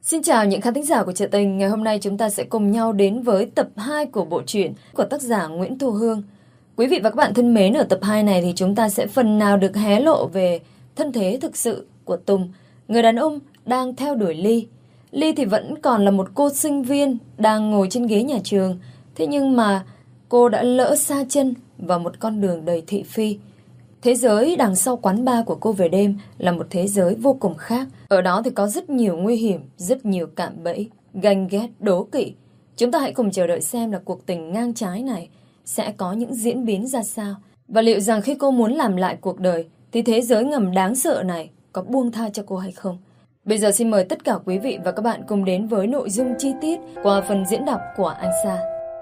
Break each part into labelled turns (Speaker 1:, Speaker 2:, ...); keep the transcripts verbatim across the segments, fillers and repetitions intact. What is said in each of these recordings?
Speaker 1: Xin chào những khán thính giả của Truyện Tình. Ngày hôm nay chúng ta sẽ cùng nhau đến với tập hai của bộ truyện của tác giả Nguyễn Thu Hương. Quý vị và các bạn thân mến, ở tập hai này thì chúng ta sẽ phần nào được hé lộ về thân thế thực sự của Tùng, người đàn ông đang theo đuổi Ly. Ly thì vẫn còn là một cô sinh viên đang ngồi trên ghế nhà trường. Thế nhưng mà cô đã lỡ sa chân vào một con đường đầy thị phi. Thế giới đằng sau quán bar của cô về đêm là một thế giới vô cùng khác. Ở đó thì có rất nhiều nguy hiểm, rất nhiều cạm bẫy, ganh ghét, đố kỵ. Chúng ta hãy cùng chờ đợi xem là cuộc tình ngang trái này sẽ có những diễn biến ra sao. Và liệu rằng khi cô muốn làm lại cuộc đời thì thế giới ngầm đáng sợ này có buông tha cho cô hay không? Bây giờ xin mời tất cả quý vị và các bạn cùng đến với nội dung chi tiết qua phần diễn đọc của anh Sa.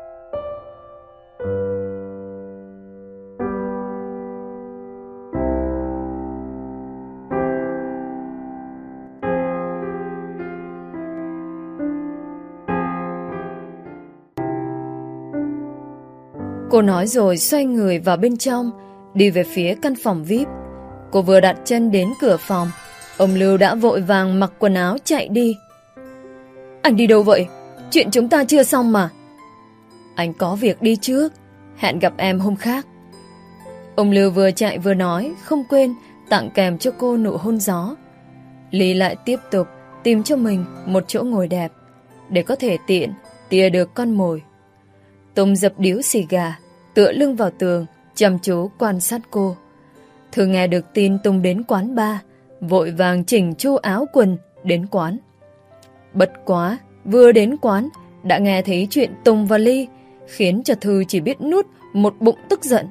Speaker 1: Cô nói rồi xoay người vào bên trong, đi về phía căn phòng vi ai pi. Cô vừa đặt chân đến cửa phòng, ông Lưu đã vội vàng mặc quần áo chạy đi. Anh đi đâu vậy? Chuyện chúng ta chưa xong mà. Anh có việc đi trước, hẹn gặp em hôm khác. Ông Lưu vừa chạy vừa nói, không quên tặng kèm cho cô nụ hôn gió. Ly lại tiếp tục tìm cho mình một chỗ ngồi đẹp để có thể tiện tìa được con mồi. Tùng dập điếu xì gà, tựa lưng vào tường, chăm chú quan sát cô. Thường nghe được tin Tùng đến quán bar, vội vàng chỉnh chu áo quần đến quán. Bất quá, vừa đến quán, đã nghe thấy chuyện Tùng và Ly, khiến cho Thư chỉ biết nuốt một bụng tức giận.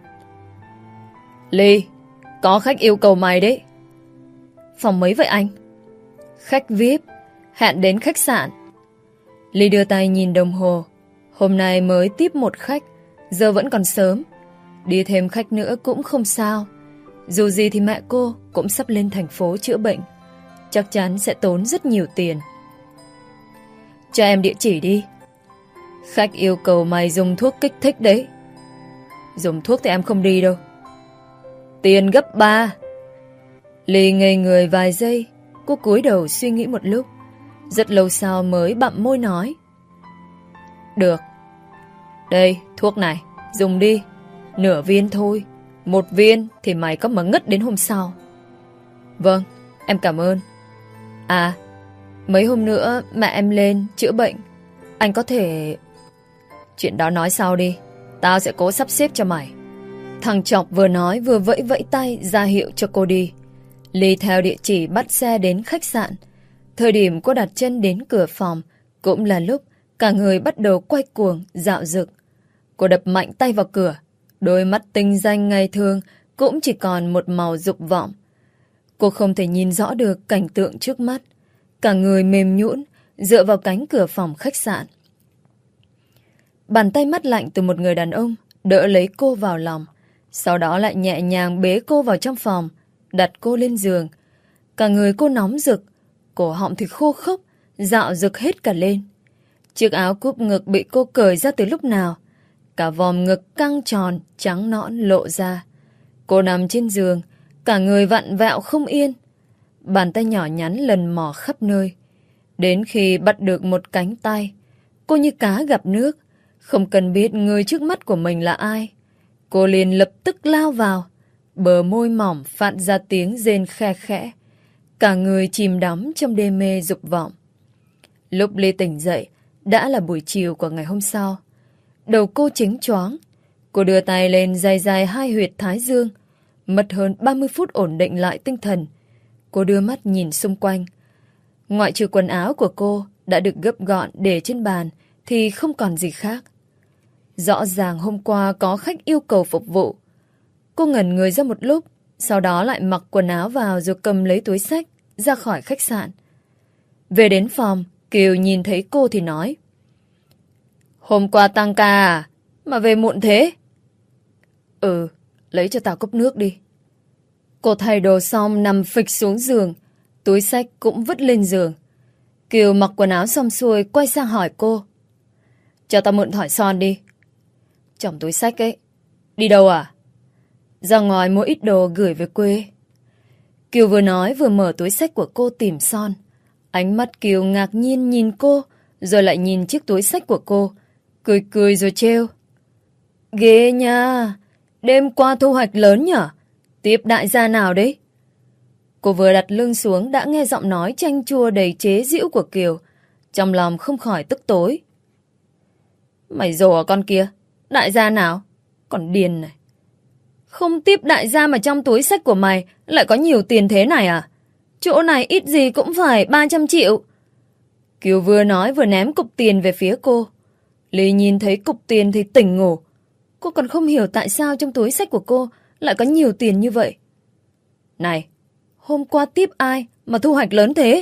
Speaker 1: Ly, có khách yêu cầu mày đấy. Phòng mấy vậy anh? Khách vi ai pi, hẹn đến khách sạn. Ly đưa tay nhìn đồng hồ. Hôm nay mới tiếp một khách, giờ vẫn còn sớm. Đi thêm khách nữa cũng không sao. Dù gì thì mẹ cô cũng sắp lên thành phố chữa bệnh, chắc chắn sẽ tốn rất nhiều tiền. Cho em địa chỉ đi. Khách yêu cầu mày dùng thuốc kích thích đấy. Dùng thuốc thì em không đi đâu. Tiền gấp ba. Ly ngây người vài giây. Cô cúi đầu suy nghĩ một lúc. Rất lâu sau mới bặm môi nói. Được. Đây, thuốc này, dùng đi. Nửa viên thôi. Một viên thì mày có mà ngất đến hôm sau. Vâng, em cảm ơn. À, mấy hôm nữa mẹ em lên chữa bệnh. Anh có thể... Chuyện đó nói sau đi. Tao sẽ cố sắp xếp cho mày. Thằng Chọc vừa nói vừa vẫy vẫy tay ra hiệu cho cô đi. Ly theo địa chỉ bắt xe đến khách sạn. Thời điểm cô đặt chân đến cửa phòng cũng là lúc cả người bắt đầu quay cuồng, dạo dực. Cô đập mạnh tay vào cửa. Đôi mắt tinh danh ngày thường cũng chỉ còn một màu dục vọng. Cô không thể nhìn rõ được cảnh tượng trước mắt. Cả người mềm nhũn dựa vào cánh cửa phòng khách sạn. Bàn tay mát lạnh từ một người đàn ông đỡ lấy cô vào lòng. Sau đó lại nhẹ nhàng bế cô vào trong phòng, đặt cô lên giường. Cả người cô nóng rực, cổ họng thì khô khốc, dạo rực hết cả lên. Chiếc áo cúp ngực bị cô cởi ra từ lúc nào. Cả vòm ngực căng tròn, trắng nõn lộ ra. Cô nằm trên giường, cả người vặn vẹo không yên. Bàn tay nhỏ nhắn lần mò khắp nơi. Đến khi bắt được một cánh tay, cô như cá gặp nước. Không cần biết người trước mắt của mình là ai. Cô liền lập tức lao vào. Bờ môi mỏng phát ra tiếng rên khe khẽ. Cả người chìm đắm trong đê mê dục vọng. Lúc Ly tỉnh dậy, đã là buổi chiều của ngày hôm sau. Đầu cô chính choáng. Cô đưa tay lên dài dài hai huyệt thái dương. Mất hơn ba mươi phút ổn định lại tinh thần. Cô đưa mắt nhìn xung quanh. Ngoại trừ quần áo của cô đã được gấp gọn để trên bàn thì không còn gì khác. Rõ ràng hôm qua có khách yêu cầu phục vụ. Cô ngẩn người ra một lúc, sau đó lại mặc quần áo vào rồi cầm lấy túi xách ra khỏi khách sạn. Về đến phòng, Kiều nhìn thấy cô thì nói. Hôm qua tăng ca à? Mà về muộn thế? Ừ, lấy cho tao cốc nước đi. Cô thay đồ xong nằm phịch xuống giường, túi xách cũng vứt lên giường. Kiều mặc quần áo xong xuôi quay sang hỏi cô. Cho tao mượn thỏi son đi. Trong túi xách ấy. Đi đâu à? Ra ngoài mua ít đồ gửi về quê. Kiều vừa nói vừa mở túi xách của cô tìm son. Ánh mắt Kiều ngạc nhiên nhìn cô, rồi lại nhìn chiếc túi xách của cô, cười cười rồi trêu. Ghê nha, đêm qua thu hoạch lớn nhở? Tiếp đại gia nào đấy? Cô vừa đặt lưng xuống đã nghe giọng nói chanh chua đầy chế giễu của Kiều. Trong lòng không khỏi tức tối. Mày rồ à con kia? Đại gia nào? Còn điên này. Không tiếp đại gia mà trong túi xách của mày lại có nhiều tiền thế này à? Chỗ này ít gì cũng phải ba trăm triệu. Kiều vừa nói vừa ném cục tiền về phía cô. Ly nhìn thấy cục tiền thì tỉnh ngủ. Cô còn không hiểu tại sao trong túi xách của cô lại có nhiều tiền như vậy. Này, hôm qua tiếp ai mà thu hoạch lớn thế?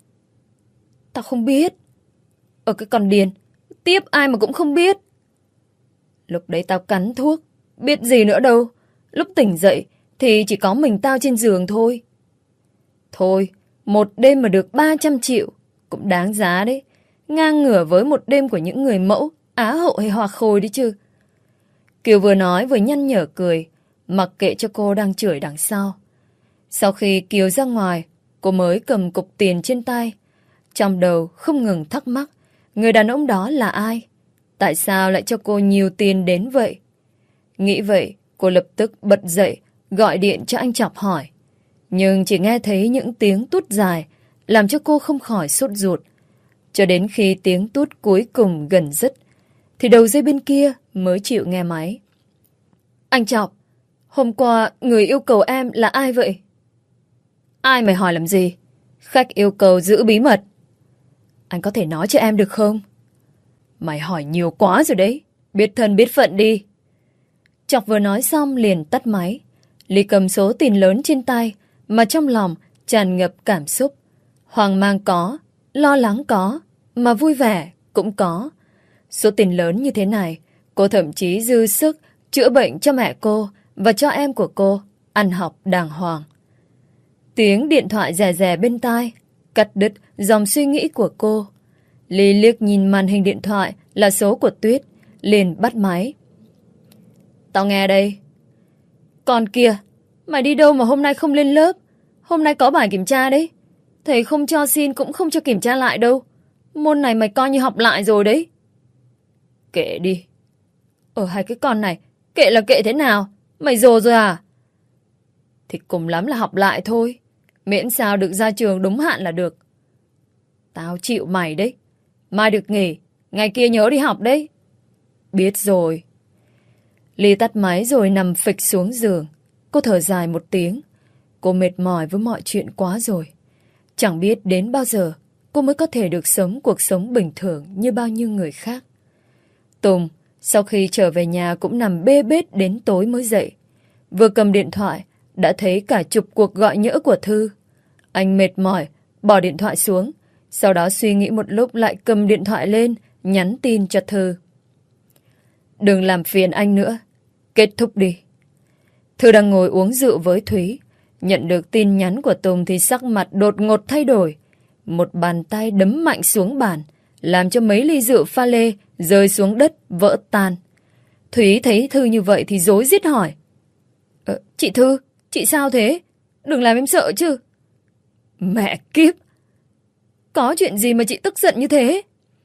Speaker 1: Tao không biết. Ở cái con điên, tiếp ai mà cũng không biết. Lúc đấy tao cắn thuốc, biết gì nữa đâu. Lúc tỉnh dậy thì chỉ có mình tao trên giường thôi. Thôi, một đêm mà được ba trăm triệu cũng đáng giá đấy. Ngang ngửa với một đêm của những người mẫu, Á hậu hay Hoa Khôi đấy chứ. Kiều vừa nói vừa nhăn nhở cười, mặc kệ cho cô đang chửi đằng sau. Sau khi Kiều ra ngoài, cô mới cầm cục tiền trên tay. Trong đầu không ngừng thắc mắc, người đàn ông đó là ai? Tại sao lại cho cô nhiều tiền đến vậy? Nghĩ vậy, cô lập tức bật dậy, gọi điện cho anh Chọc hỏi. Nhưng chỉ nghe thấy những tiếng tút dài, làm cho cô không khỏi sốt ruột. Cho đến khi tiếng tút cuối cùng gần dứt, thì đầu dây bên kia mới chịu nghe máy. Anh Chọc, hôm qua người yêu cầu em là ai vậy? Ai mày hỏi làm gì? Khách yêu cầu giữ bí mật. Anh có thể nói cho em được không? Mày hỏi nhiều quá rồi đấy. Biết thân biết phận đi. Chọc vừa nói xong liền tắt máy. Ly cầm số tiền lớn trên tay, mà trong lòng tràn ngập cảm xúc. Hoang mang có, lo lắng có, mà vui vẻ cũng có. Số tiền lớn như thế này, cô thậm chí dư sức chữa bệnh cho mẹ cô và cho em của cô ăn học đàng hoàng. Tiếng điện thoại rè rè bên tai cắt đứt dòng suy nghĩ của cô. Ly liếc nhìn màn hình điện thoại là số của Tuyết, liền bắt máy. Tao nghe đây. Con kia, mày đi đâu mà hôm nay không lên lớp? Hôm nay có bài kiểm tra đấy. Thầy không cho xin cũng không cho kiểm tra lại đâu. Môn này mày coi như học lại rồi đấy. Kệ đi. Ở hai cái con này, kệ là kệ thế nào? Mày rồ rồi à? Thì cùng lắm là học lại thôi. Miễn sao được ra trường đúng hạn là được. Tao chịu mày đấy. Mai được nghỉ, ngày kia nhớ đi học đấy. Biết rồi. Ly tắt máy rồi nằm phịch xuống giường. Cô thở dài một tiếng. Cô mệt mỏi với mọi chuyện quá rồi. Chẳng biết đến bao giờ cô mới có thể được sống cuộc sống bình thường như bao nhiêu người khác. Tùng, sau khi trở về nhà cũng nằm bê bết đến tối mới dậy. Vừa cầm điện thoại, đã thấy cả chục cuộc gọi nhỡ của Thư. Anh mệt mỏi, bỏ điện thoại xuống. Sau đó suy nghĩ một lúc lại cầm điện thoại lên, nhắn tin cho Thư. Đừng làm phiền anh nữa. Kết thúc đi. Thư đang ngồi uống rượu với Thúy. Nhận được tin nhắn của Tùng thì sắc mặt đột ngột thay đổi. Một bàn tay đấm mạnh xuống bàn, làm cho mấy ly rượu pha lê rơi xuống đất vỡ tan. Thúy thấy Thư như vậy thì rối rít hỏi. Ờ, chị Thư, chị sao thế? Đừng làm em sợ chứ. Mẹ kiếp. Có chuyện gì mà chị tức giận như thế?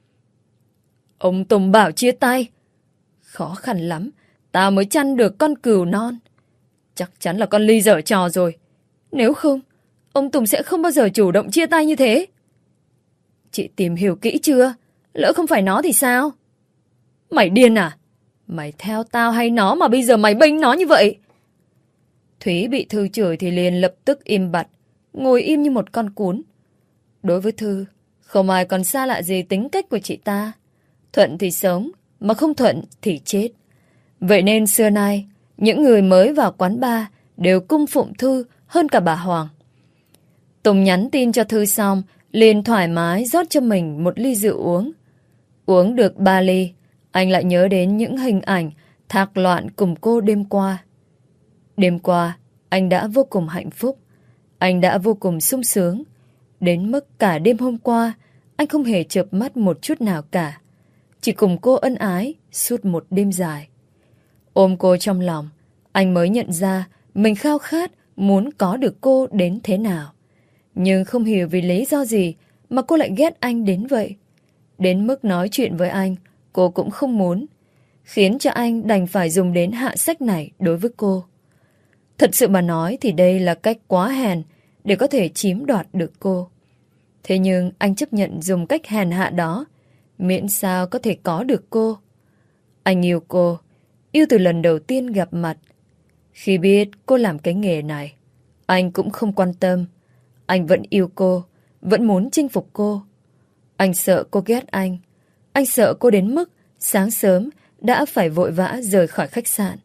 Speaker 1: Ông Tùng bảo chia tay. Khó khăn lắm, tao mới chăn được con cừu non. Chắc chắn là con Ly giở trò rồi. Nếu không, ông Tùng sẽ không bao giờ chủ động chia tay như thế. Chị tìm hiểu kỹ chưa? Lỡ không phải nó thì sao? Mày điên à? Mày theo tao hay nó mà bây giờ mày bênh nó như vậy? Thúy bị Thư chửi thì liền lập tức im bặt, ngồi im như một con cún. Đối với Thư, không ai còn xa lạ gì tính cách của chị ta. Thuận thì sống, mà không thuận thì chết. Vậy nên xưa nay, những người mới vào quán bar đều cung phụng Thư hơn cả bà Hoàng. Tùng nhắn tin cho Thư xong, liền thoải mái rót cho mình một ly rượu uống. Uống được ba ly, anh lại nhớ đến những hình ảnh thạc loạn cùng cô đêm qua. Đêm qua, anh đã vô cùng hạnh phúc. Anh đã vô cùng sung sướng. Đến mức cả đêm hôm qua, anh không hề chợp mắt một chút nào cả. Chỉ cùng cô ân ái suốt một đêm dài. Ôm cô trong lòng, anh mới nhận ra mình khao khát muốn có được cô đến thế nào. Nhưng không hiểu vì lý do gì mà cô lại ghét anh đến vậy? Đến mức nói chuyện với anh, cô cũng không muốn, khiến cho anh đành phải dùng đến hạ sách này đối với cô. Thật sự mà nói thì đây là cách quá hèn để có thể chiếm đoạt được cô. Thế nhưng anh chấp nhận dùng cách hèn hạ đó, miễn sao có thể có được cô. Anh yêu cô, yêu từ lần đầu tiên gặp mặt. Khi biết cô làm cái nghề này, anh cũng không quan tâm. Anh vẫn yêu cô, vẫn muốn chinh phục cô. Anh sợ cô ghét anh. Anh sợ cô đến mức sáng sớm đã phải vội vã rời khỏi khách sạn.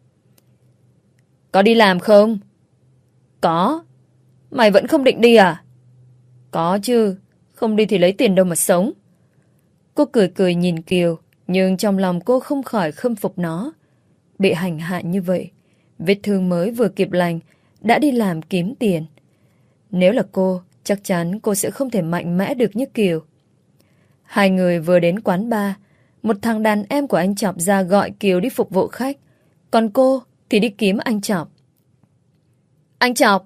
Speaker 1: Có đi làm không? Có. Mày vẫn không định đi à? Có chứ. Không đi thì lấy tiền đâu mà sống. Cô cười cười nhìn Kiều, nhưng trong lòng cô không khỏi khâm phục nó. Bị hành hạ như vậy, vết thương mới vừa kịp lành, đã đi làm kiếm tiền. Nếu là cô, chắc chắn cô sẽ không thể mạnh mẽ được như Kiều. Hai người vừa đến quán bar, một thằng đàn em của anh Chọc ra gọi Kiều đi phục vụ khách, còn cô thì đi kiếm anh Chọc. Anh Chọc!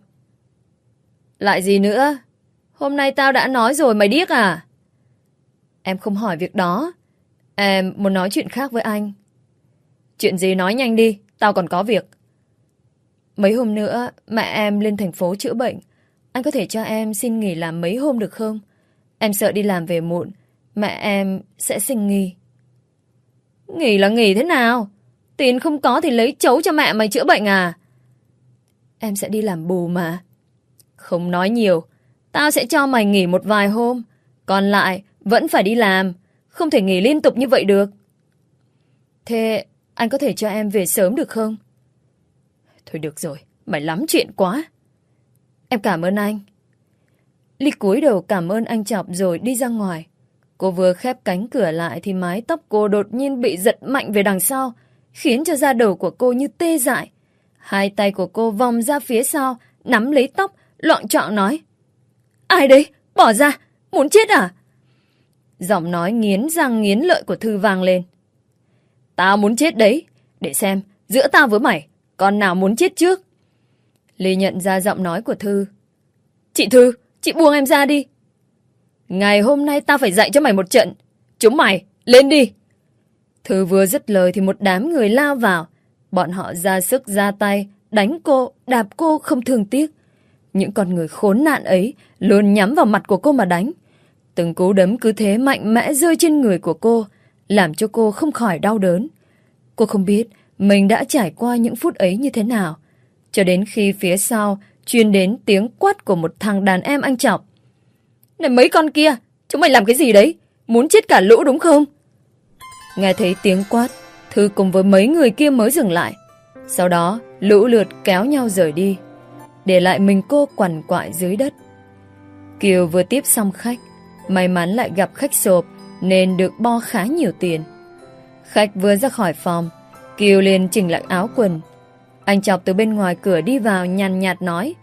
Speaker 1: Lại gì nữa? Hôm nay tao đã nói rồi mày điếc à? Em không hỏi việc đó. Em muốn nói chuyện khác với anh. Chuyện gì nói nhanh đi, tao còn có việc. Mấy hôm nữa mẹ em lên thành phố chữa bệnh. Anh có thể cho em xin nghỉ làm mấy hôm được không? Em sợ đi làm về muộn, mẹ em sẽ sinh nghi. Nghỉ là nghỉ thế nào? Tiền không có thì lấy chấu cho mẹ mày chữa bệnh à? Em sẽ đi làm bù mà. Không nói nhiều, tao sẽ cho mày nghỉ một vài hôm, còn lại vẫn phải đi làm, không thể nghỉ liên tục như vậy được. Thế anh có thể cho em về sớm được không? Thôi được rồi, mày lắm chuyện quá. Em cảm ơn anh. Ly cúi đầu cảm ơn anh Chọc rồi đi ra ngoài. Cô vừa khép cánh cửa lại thì mái tóc cô đột nhiên bị giật mạnh về đằng sau, khiến cho da đầu của cô như tê dại. Hai tay của cô vòng ra phía sau, nắm lấy tóc, loạng choạng nói: Ai đấy? Bỏ ra! Muốn chết à? Giọng nói nghiến răng nghiến lợi của Thư vang lên. Tao muốn chết đấy. Để xem, giữa tao với mày, con nào muốn chết trước? Ly nhận ra giọng nói của Thư. Chị Thư, chị buông em ra đi. Ngày hôm nay tao phải dạy cho mày một trận. Chúng mày, lên đi. Thư vừa dứt lời thì một đám người lao vào. Bọn họ ra sức ra tay, đánh cô, đạp cô không thương tiếc. Những con người khốn nạn ấy luôn nhắm vào mặt của cô mà đánh. Từng cú đấm cứ thế mạnh mẽ rơi trên người của cô, làm cho cô không khỏi đau đớn. Cô không biết mình đã trải qua những phút ấy như thế nào, cho đến khi phía sau truyền đến tiếng quát của một thằng đàn em anh Chọc. Này mấy con kia, chúng mày làm cái gì đấy? Muốn chết cả lũ đúng không? Nghe thấy tiếng quát, Thư cùng với mấy người kia mới dừng lại. Sau đó lũ lượt kéo nhau rời đi, để lại mình cô quằn quại dưới đất. Kiều vừa tiếp xong khách, may mắn lại gặp khách sộp nên được bo khá nhiều tiền. Khách vừa ra khỏi phòng, Kiều liền chỉnh lại áo quần. Anh Chọc từ bên ngoài cửa đi vào nhàn nhạt nói: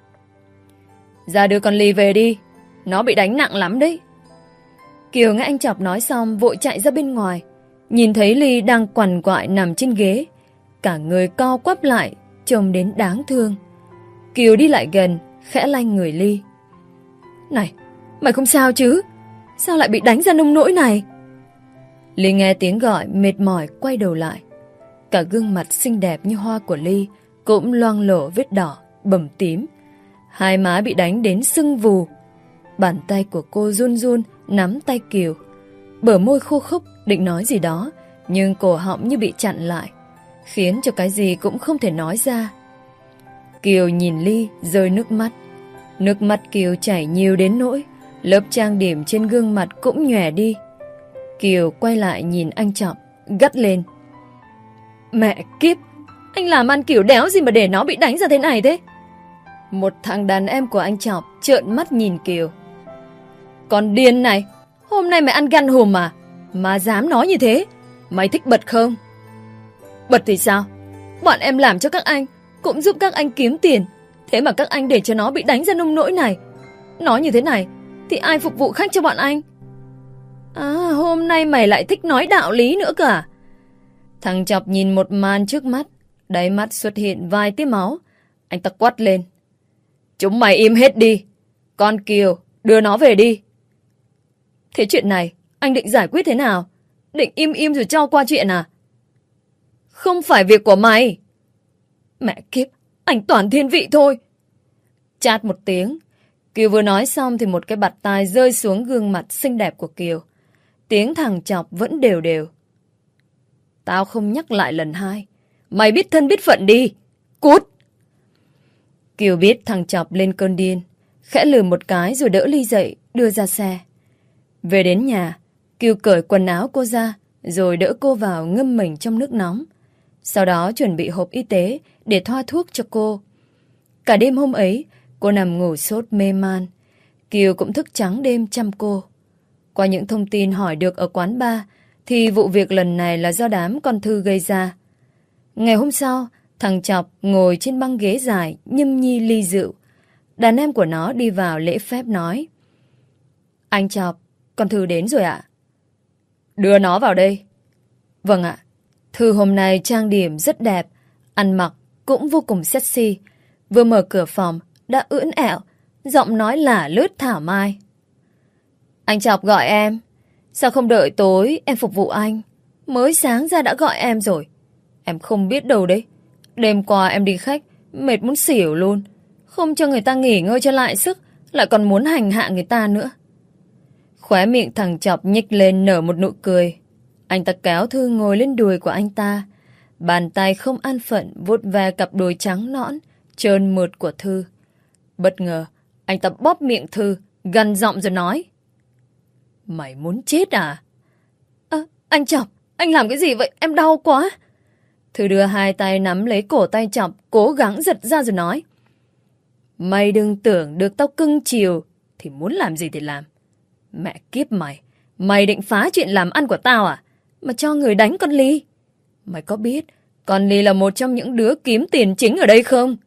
Speaker 1: Ra đưa con Ly về đi, nó bị đánh nặng lắm đấy. Kiều nghe anh Chọc nói xong vội chạy ra bên ngoài, nhìn thấy Ly đang quằn quại nằm trên ghế, cả người co quắp lại, trông đến đáng thương. Kiều đi lại gần, khẽ lay người Ly. Này, mày không sao chứ? Sao lại bị đánh ra nông nỗi này? Ly nghe tiếng gọi mệt mỏi quay đầu lại. Cả gương mặt xinh đẹp như hoa của Ly cũng loang lổ vết đỏ, bầm tím. Hai má bị đánh đến sưng vù. Bàn tay của cô run run nắm tay Kiều. Bờ môi khô khốc định nói gì đó, nhưng cổ họng như bị chặn lại, khiến cho cái gì cũng không thể nói ra. Kiều nhìn Ly rơi nước mắt. Nước mắt Kiều chảy nhiều đến nỗi lớp trang điểm trên gương mặt cũng nhòe đi. Kiều quay lại nhìn anh Chọc, gắt lên: Mẹ kiếp, anh làm ăn kiểu đéo gì mà để nó bị đánh ra thế này thế? Một thằng đàn em của anh Chọc trợn mắt nhìn Kiều. Con điên này, hôm nay mày ăn gan hùm à? Mà dám nói như thế? Mày thích bật không? Bật thì sao? Bọn em làm cho các anh, cũng giúp các anh kiếm tiền. Thế mà các anh để cho nó bị đánh ra nông nỗi này. Nói như thế này thì ai phục vụ khách cho bọn anh? À, hôm nay mày lại thích nói đạo lý nữa cả. Thằng Chọc nhìn một màn trước mắt, đáy mắt xuất hiện vài tia máu. Anh ta quát lên: Chúng mày im hết đi. Con Kiều, đưa nó về đi. Thế chuyện này, anh định giải quyết thế nào? Định im im rồi cho qua chuyện à? Không phải việc của mày. Mẹ kiếp, anh toàn thiên vị thôi. Chát một tiếng, Kiều vừa nói xong thì một cái bạt tai rơi xuống gương mặt xinh đẹp của Kiều. Tiếng thằng chọc vẫn đều đều. Tao không nhắc lại lần hai. Mày biết thân biết phận đi. Cút! Kiều biết thằng chọc lên cơn điên, khẽ lừ một cái rồi đỡ Ly dậy, đưa ra xe. Về đến nhà, Kiều cởi quần áo cô ra, rồi đỡ cô vào ngâm mình trong nước nóng. Sau đó chuẩn bị hộp y tế để thoa thuốc cho cô. Cả đêm hôm ấy, cô nằm ngủ sốt mê man. Kiều cũng thức trắng đêm chăm cô. Qua những thông tin hỏi được ở quán bar, thì vụ việc lần này là do đám con Thư gây ra. Ngày hôm sau, thằng Chọc ngồi trên băng ghế dài, nhâm nhi ly rượu. Đàn em của nó đi vào lễ phép nói: Anh Chọc, con Thư đến rồi ạ. Đưa nó vào đây. Vâng ạ. Thư hôm nay trang điểm rất đẹp, ăn mặc cũng vô cùng sexy. Vừa mở cửa phòng, đã ưỡn ẹo, giọng nói lả lướt thảo mai. Anh Chọc gọi em. Sao không đợi tối em phục vụ anh? Mới sáng ra đã gọi em rồi. Em không biết đâu đấy. Đêm qua em đi khách, mệt muốn xỉu luôn. Không cho người ta nghỉ ngơi cho lại sức, lại còn muốn hành hạ người ta nữa. Khóe miệng thằng Chọc nhích lên nở một nụ cười. Anh ta kéo Thư ngồi lên đùi của anh ta. Bàn tay không an phận vuốt ve cặp đùi trắng nõn, trơn mượt của Thư. Bất ngờ, anh ta bóp miệng Thư, gằn giọng rồi nói: Mày muốn chết à? À, anh Chọc, anh làm cái gì vậy? Em đau quá. Thư đưa hai tay nắm lấy cổ tay Chọc, cố gắng giật ra rồi nói: Mày đừng tưởng được tao cưng chiều thì muốn làm gì thì làm. Mẹ kiếp mày, mày định phá chuyện làm ăn của tao à? Mà cho người đánh con Ly. Mày có biết con Ly là một trong những đứa kiếm tiền chính ở đây không?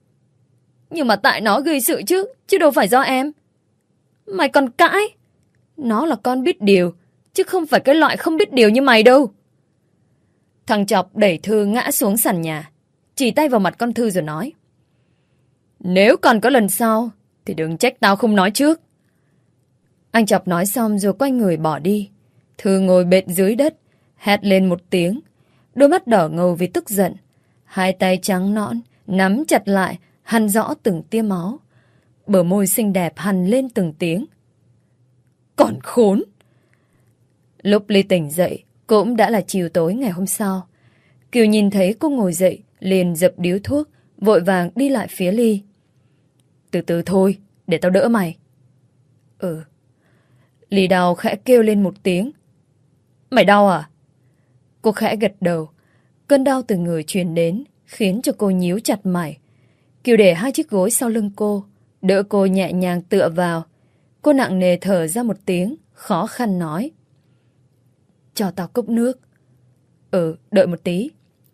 Speaker 1: Nhưng mà tại nó gây sự chứ, chứ đâu phải do em. Mày còn cãi. Nó là con biết điều, chứ không phải cái loại không biết điều như mày đâu. Thằng Chọc đẩy Thư ngã xuống sàn nhà, chỉ tay vào mặt con Thư rồi nói: Nếu còn có lần sau thì đừng trách tao không nói trước. Anh Chọc nói xong rồi quay người bỏ đi. Thư ngồi bệt dưới đất, hét lên một tiếng, đôi mắt đỏ ngầu vì tức giận. Hai tay trắng nõn nắm chặt lại, hằn rõ từng tia máu. Bờ môi xinh đẹp hằn lên từng tiếng. Còn khốn! Lúc Ly tỉnh dậy cũng đã là chiều tối ngày hôm sau. Kiều nhìn thấy cô ngồi dậy, liền dập điếu thuốc, vội vàng đi lại phía Ly. Từ từ thôi, để tao đỡ mày. Ừ. Ly đau khẽ kêu lên một tiếng. Mày đau à? Cô khẽ gật đầu. Cơn đau từ người truyền đến khiến cho cô nhíu chặt mày. Kiều để hai chiếc gối sau lưng cô, đỡ cô nhẹ nhàng tựa vào. Cô nặng nề thở ra một tiếng, khó khăn nói: Cho tao cốc nước. Ừ, đợi một tí.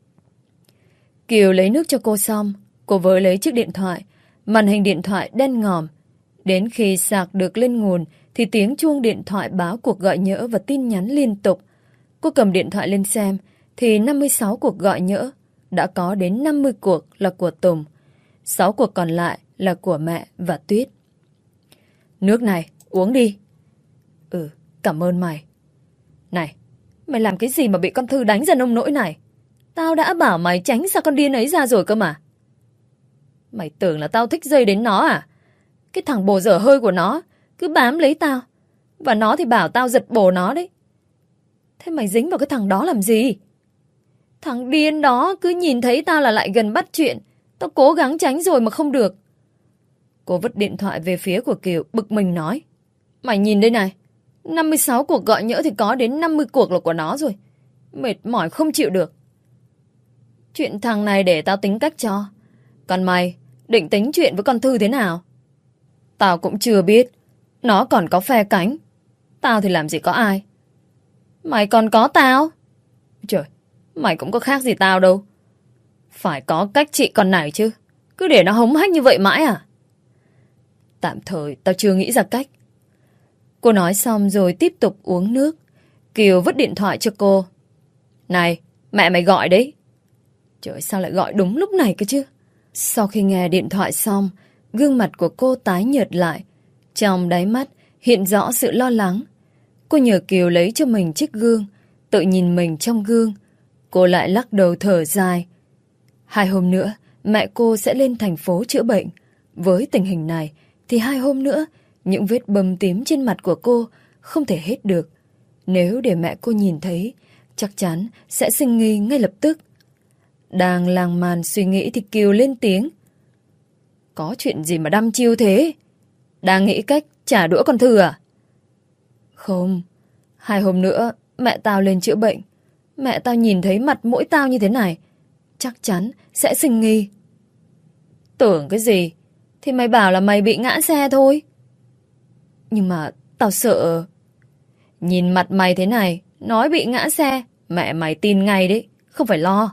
Speaker 1: Kiều lấy nước cho cô xong, cô vớ lấy chiếc điện thoại. Màn hình điện thoại đen ngòm. Đến khi sạc được lên nguồn thì tiếng chuông điện thoại báo cuộc gọi nhỡ và tin nhắn liên tục. Cô cầm điện thoại lên xem thì năm mươi sáu cuộc gọi nhỡ. Đã có đến năm mươi cuộc là của Tùng, sáu cuộc còn lại là của mẹ và Tuyết. Nước này, uống đi. Ừ, cảm ơn mày. Này, mày làm cái gì mà bị con Thư đánh ra nông nỗi này? Tao đã bảo mày tránh xa con điên ấy ra rồi cơ mà. Mày tưởng là tao thích dây đến nó à? Cái thằng bồ dở hơi của nó cứ bám lấy tao, và nó thì bảo tao giật bồ nó đấy. Thế mày dính vào cái thằng đó làm gì? Thằng điên đó cứ nhìn thấy tao là lại gần bắt chuyện. Tao cố gắng tránh rồi mà không được. Cô vứt điện thoại về phía của Kiều, bực mình nói: Mày nhìn đây này, năm mươi sáu cuộc gọi nhỡ thì có đến năm mươi cuộc là của nó rồi. Mệt mỏi không chịu được. Chuyện thằng này để tao tính cách cho. Còn mày, định tính chuyện với con Thư thế nào? Tao cũng chưa biết. Nó còn có phe cánh. Tao thì làm gì có ai. Mày còn có tao. Trời, mày cũng có khác gì tao đâu. Phải có cách trị con này chứ. Cứ để nó hống hách như vậy mãi à? Tạm thời tao chưa nghĩ ra cách. Cô nói xong rồi tiếp tục uống nước. Kiều vứt điện thoại cho cô. Này, mẹ mày gọi đấy. Trời, sao lại gọi đúng lúc này cơ chứ? Sau khi nghe điện thoại xong, gương mặt của cô tái nhợt lại. Trong đáy mắt hiện rõ sự lo lắng. Cô nhờ Kiều lấy cho mình chiếc gương, tự nhìn mình trong gương. Cô lại lắc đầu thở dài. Hai hôm nữa, mẹ cô sẽ lên thành phố chữa bệnh. Với tình hình này, thì hai hôm nữa, những vết bầm tím trên mặt của cô không thể hết được. Nếu để mẹ cô nhìn thấy, chắc chắn sẽ sinh nghi ngay lập tức. Đang làng màn suy nghĩ thì Kiều lên tiếng. Có chuyện gì mà đăm chiêu thế? Đang nghĩ cách trả đũa con Thư à? Không, hai hôm nữa mẹ tao lên chữa bệnh. Mẹ tao nhìn thấy mặt mũi tao như thế này, chắc chắn sẽ sinh nghi. Tưởng cái gì? Thì mày bảo là mày bị ngã xe thôi. Nhưng mà tao sợ. Nhìn mặt mày thế này, nói bị ngã xe, mẹ mày tin ngay đấy, không phải lo.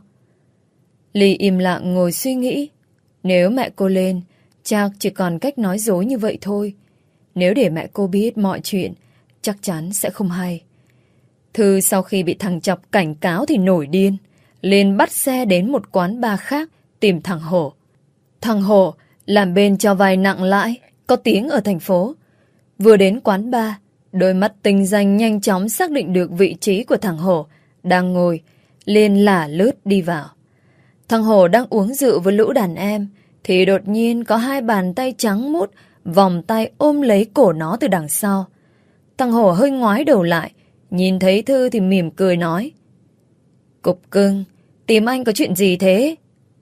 Speaker 1: Ly im lặng ngồi suy nghĩ. Nếu mẹ cô lên, chắc chỉ còn cách nói dối như vậy thôi. Nếu để mẹ cô biết mọi chuyện, chắc chắn sẽ không hay. Thư sau khi bị thằng Chọc cảnh cáo thì nổi điên, liền bắt xe đến một quán bar khác tìm thằng Hổ. Thằng Hổ làm bên cho vay nặng lãi, có tiếng ở thành phố. Vừa đến quán bar, đôi mắt tinh danh nhanh chóng xác định được vị trí của thằng Hổ đang ngồi, liền lả lướt đi vào. Thằng Hổ đang uống rượu với lũ đàn em, thì đột nhiên có hai bàn tay trắng muốt vòng tay ôm lấy cổ nó từ đằng sau. Thằng Hổ hơi ngoái đầu lại, nhìn thấy Thư thì mỉm cười nói. Cục cưng, tìm anh có chuyện gì thế?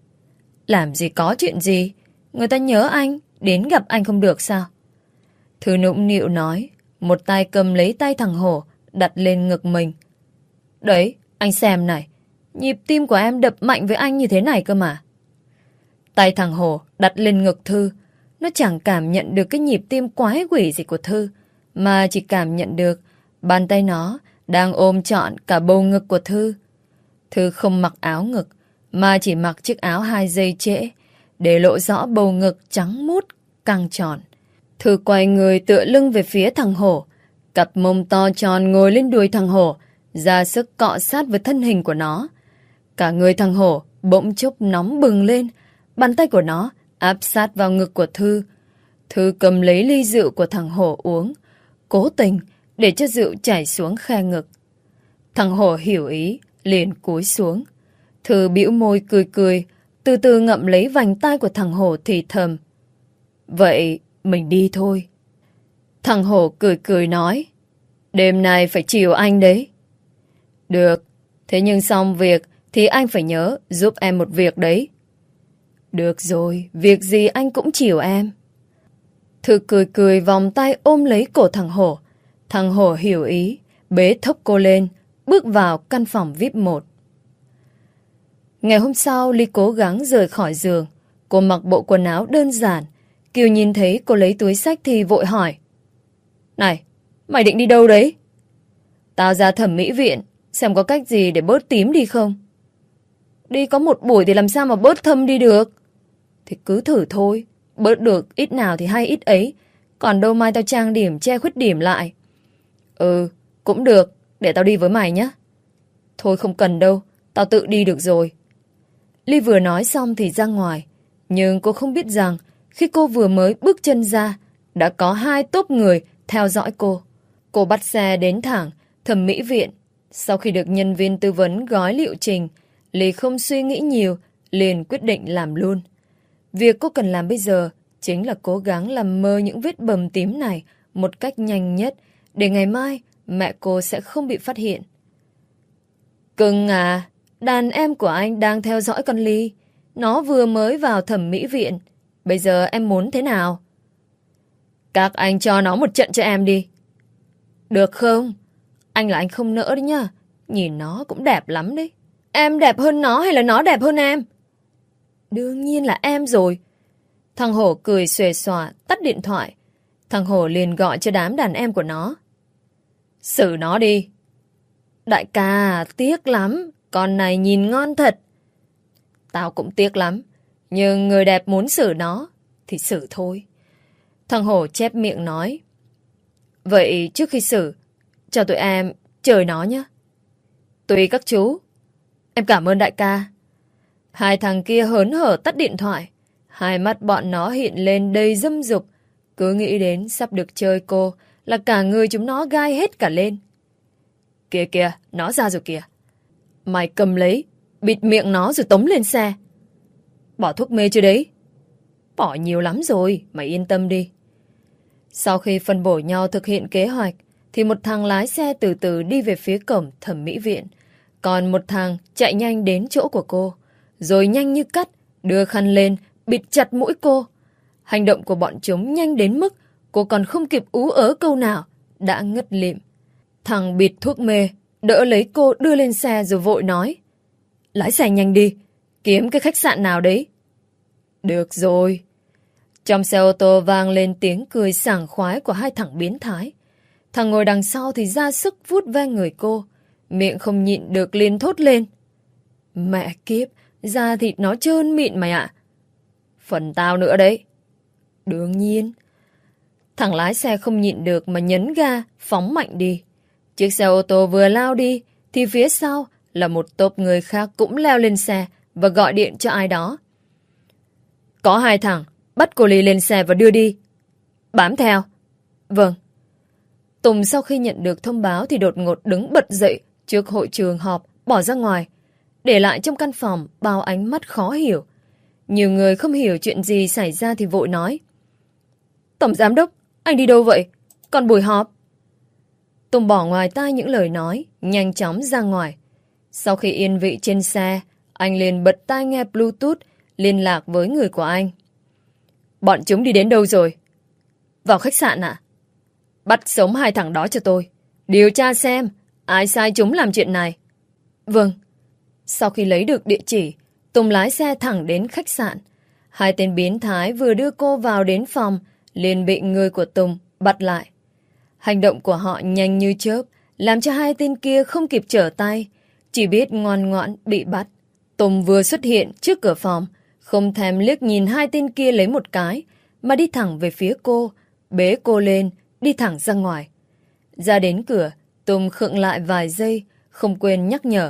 Speaker 1: Làm gì có chuyện gì, người ta nhớ anh, đến gặp anh không được sao? Thư nũng nịu nói, một tay cầm lấy tay thằng Hổ, đặt lên ngực mình. Đấy, anh xem này, nhịp tim của em đập mạnh với anh như thế này cơ mà. Tay thằng Hổ đặt lên ngực Thư, nó chẳng cảm nhận được cái nhịp tim quái quỷ gì của Thư, mà chỉ cảm nhận được bàn tay nó đang ôm trọn cả bầu ngực của Thư. Thư không mặc áo ngực, mà chỉ mặc chiếc áo hai dây trễ, để lộ rõ bầu ngực trắng muốt, căng tròn. Thư quay người tựa lưng về phía thằng Hổ, cặp mông to tròn ngồi lên đùi thằng Hổ, ra sức cọ sát với thân hình của nó. Cả người thằng Hổ bỗng chốc nóng bừng lên, bàn tay của nó áp sát vào ngực của Thư. Thư cầm lấy ly rượu của thằng Hổ uống, cố tình để cho rượu chảy xuống khe ngực. Thằng Hổ hiểu ý, liền cúi xuống. Thư bĩu môi cười cười, từ từ ngậm lấy vành tai của thằng Hổ thì thầm. Vậy mình đi thôi. Thằng Hổ cười cười nói. Đêm nay phải chiều anh đấy. Được, thế nhưng xong việc thì anh phải nhớ giúp em một việc đấy. Được rồi, việc gì anh cũng chiều em. Thư cười cười vòng tay ôm lấy cổ thằng Hổ. Thằng Hổ hiểu ý, bế thốc cô lên, bước vào căn phòng vi ai pi một. Ngày hôm sau, Ly cố gắng rời khỏi giường. Cô mặc bộ quần áo đơn giản. Kiều nhìn thấy cô lấy túi xách thì vội hỏi. Này, mày định đi đâu đấy? Tao ra thẩm mỹ viện, xem có cách gì để bớt tím đi không? Đi có một buổi thì làm sao mà bớt thâm đi được? Thì cứ thử thôi, bớt được ít nào thì hay ít ấy. Còn đâu mai tao trang điểm che khuyết điểm lại. Ừ, cũng được, để tao đi với mày nhé. Thôi không cần đâu, tao tự đi được rồi. Ly vừa nói xong thì ra ngoài. Nhưng cô không biết rằng khi cô vừa mới bước chân ra, đã có hai tốp người theo dõi cô. Cô bắt xe đến thẳng thẩm mỹ viện. Sau khi được nhân viên tư vấn gói liệu trình, Ly không suy nghĩ nhiều, liền quyết định làm luôn. Việc cô cần làm bây giờ chính là cố gắng làm mờ những vết bầm tím này một cách nhanh nhất, để ngày mai mẹ cô sẽ không bị phát hiện. Cưng à, đàn em của anh đang theo dõi con Ly. Nó vừa mới vào thẩm mỹ viện. Bây giờ em muốn thế nào? Các anh cho nó một trận cho em đi. Được không? Anh là anh không nỡ đấy nhá. Nhìn nó cũng đẹp lắm đấy. Em đẹp hơn nó hay là nó đẹp hơn em? Đương nhiên là em rồi. Thằng Hổ cười xuề xòa tắt điện thoại. Thằng Hổ liền gọi cho đám đàn em của nó. Xử nó đi. Đại ca, tiếc lắm. Con này nhìn ngon thật. Tao cũng tiếc lắm. Nhưng người đẹp muốn xử nó thì xử thôi. Thằng Hổ chép miệng nói. Vậy trước khi xử, cho tụi em chơi nó nhé. Tùy các chú. Em cảm ơn đại ca. Hai thằng kia hớn hở tắt điện thoại. Hai mắt bọn nó hiện lên đầy dâm dục. Cứ nghĩ đến sắp được chơi cô là cả người chúng nó gai hết cả lên. Kìa kìa, nó ra rồi kìa. Mày cầm lấy, bịt miệng nó rồi tống lên xe. Bỏ thuốc mê chưa đấy? Bỏ nhiều lắm rồi, mày yên tâm đi. Sau khi phân bổ nhau thực hiện kế hoạch, thì một thằng lái xe từ từ đi về phía cổng thẩm mỹ viện. Còn một thằng chạy nhanh đến chỗ của cô, rồi nhanh như cắt, đưa khăn lên, bịt chặt mũi cô. Hành động của bọn chúng nhanh đến mức cô còn không kịp ú ớ câu nào, đã ngất lịm. Thằng bịt thuốc mê, đỡ lấy cô đưa lên xe rồi vội nói. Lái xe nhanh đi, kiếm cái khách sạn nào đấy. Được rồi. Trong xe ô tô vang lên tiếng cười sảng khoái của hai thằng biến thái. Thằng ngồi đằng sau thì ra sức vuốt ve người cô, miệng không nhịn được liền thốt lên. Mẹ kiếp, da thịt nó trơn mịn mày ạ. Phần tao nữa đấy. Đương nhiên. Thằng lái xe không nhịn được mà nhấn ga, phóng mạnh đi. Chiếc xe ô tô vừa lao đi, thì phía sau là một tốp người khác cũng leo lên xe và gọi điện cho ai đó. Có hai thằng, bắt cô Ly lên xe và đưa đi. Bám theo. Vâng. Tùng sau khi nhận được thông báo thì đột ngột đứng bật dậy trước hội trường họp, bỏ ra ngoài, để lại trong căn phòng bao ánh mắt khó hiểu. Nhiều người không hiểu chuyện gì xảy ra thì vội nói. Tổng giám đốc, anh đi đâu vậy? Còn buổi họp? Tùng bỏ ngoài tai những lời nói, nhanh chóng ra ngoài. Sau khi yên vị trên xe, anh liền bật tai nghe Bluetooth liên lạc với người của anh. Bọn chúng đi đến đâu rồi? Vào khách sạn ạ. Bắt sống hai thằng đó cho tôi. Điều tra xem ai sai chúng làm chuyện này. Vâng. Sau khi lấy được địa chỉ, Tùng lái xe thẳng đến khách sạn. Hai tên biến thái vừa đưa cô vào đến phòng liền bị người của Tùng bắt lại. Hành động của họ nhanh như chớp, làm cho hai tên kia không kịp trở tay, chỉ biết ngoan ngoãn bị bắt. Tùng vừa xuất hiện trước cửa phòng, không thèm liếc nhìn hai tên kia lấy một cái, mà đi thẳng về phía cô, bế cô lên, đi thẳng ra ngoài. Ra đến cửa, Tùng khựng lại vài giây, không quên nhắc nhở.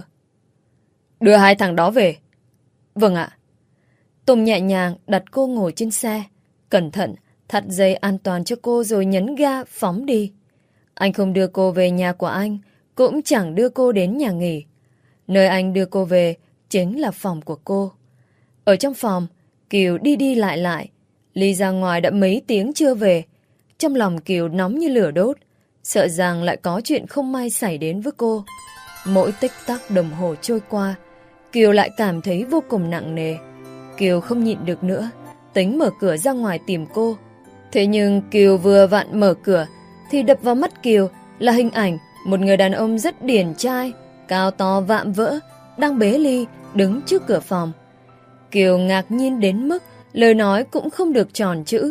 Speaker 1: Đưa hai thằng đó về. Vâng ạ. Tùng nhẹ nhàng đặt cô ngồi trên xe, cẩn thận thắt dây an toàn cho cô rồi nhấn ga phóng đi. Anh không đưa cô về nhà của anh, cũng chẳng đưa cô đến nhà nghỉ. Nơi anh đưa cô về chính là phòng của cô. Ở trong phòng, Kiều đi đi lại lại. Ly ra ngoài đã mấy tiếng chưa về. Trong lòng Kiều nóng như lửa đốt, sợ rằng lại có chuyện không may xảy đến với cô. Mỗi tích tắc đồng hồ trôi qua, Kiều lại cảm thấy vô cùng nặng nề. Kiều không nhịn được nữa, tính mở cửa ra ngoài tìm cô. Thế nhưng Kiều vừa vặn mở cửa thì đập vào mắt Kiều là hình ảnh một người đàn ông rất điển trai, cao to vạm vỡ, đang bế Ly đứng trước cửa phòng. Kiều ngạc nhiên đến mức lời nói cũng không được tròn chữ.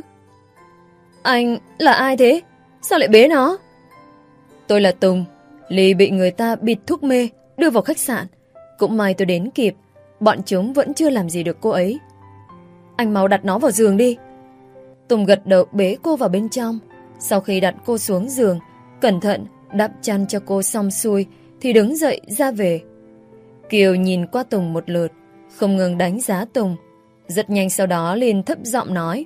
Speaker 1: Anh là ai thế? Sao lại bế nó? Tôi là Tùng. Ly bị người ta bịt thuốc mê đưa vào khách sạn. Cũng may tôi đến kịp, bọn chúng vẫn chưa làm gì được cô ấy. Anh mau đặt nó vào giường đi. Tùng gật đầu bế cô vào bên trong. Sau khi đặt cô xuống giường, cẩn thận đắp chăn cho cô xong xuôi thì đứng dậy ra về. Kiều nhìn qua Tùng một lượt, không ngừng đánh giá Tùng. Rất nhanh sau đó liền thấp giọng nói.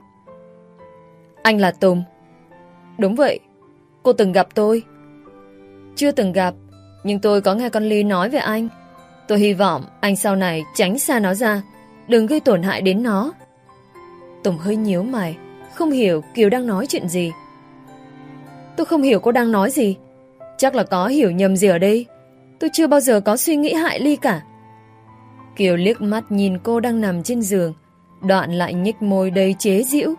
Speaker 1: Anh là Tùng. Đúng vậy. Cô từng gặp tôi? Chưa từng gặp, nhưng tôi có nghe con Ly nói về anh. Tôi hy vọng anh sau này tránh xa nó ra, đừng gây tổn hại đến nó. Tùng hơi nhíu mày, không hiểu Kiều đang nói chuyện gì. Tôi không hiểu cô đang nói gì. Chắc là có hiểu nhầm gì ở đây. Tôi chưa bao giờ có suy nghĩ hại Ly cả. Kiều liếc mắt nhìn cô đang nằm trên giường, đoạn lại nhếch môi đầy chế giễu.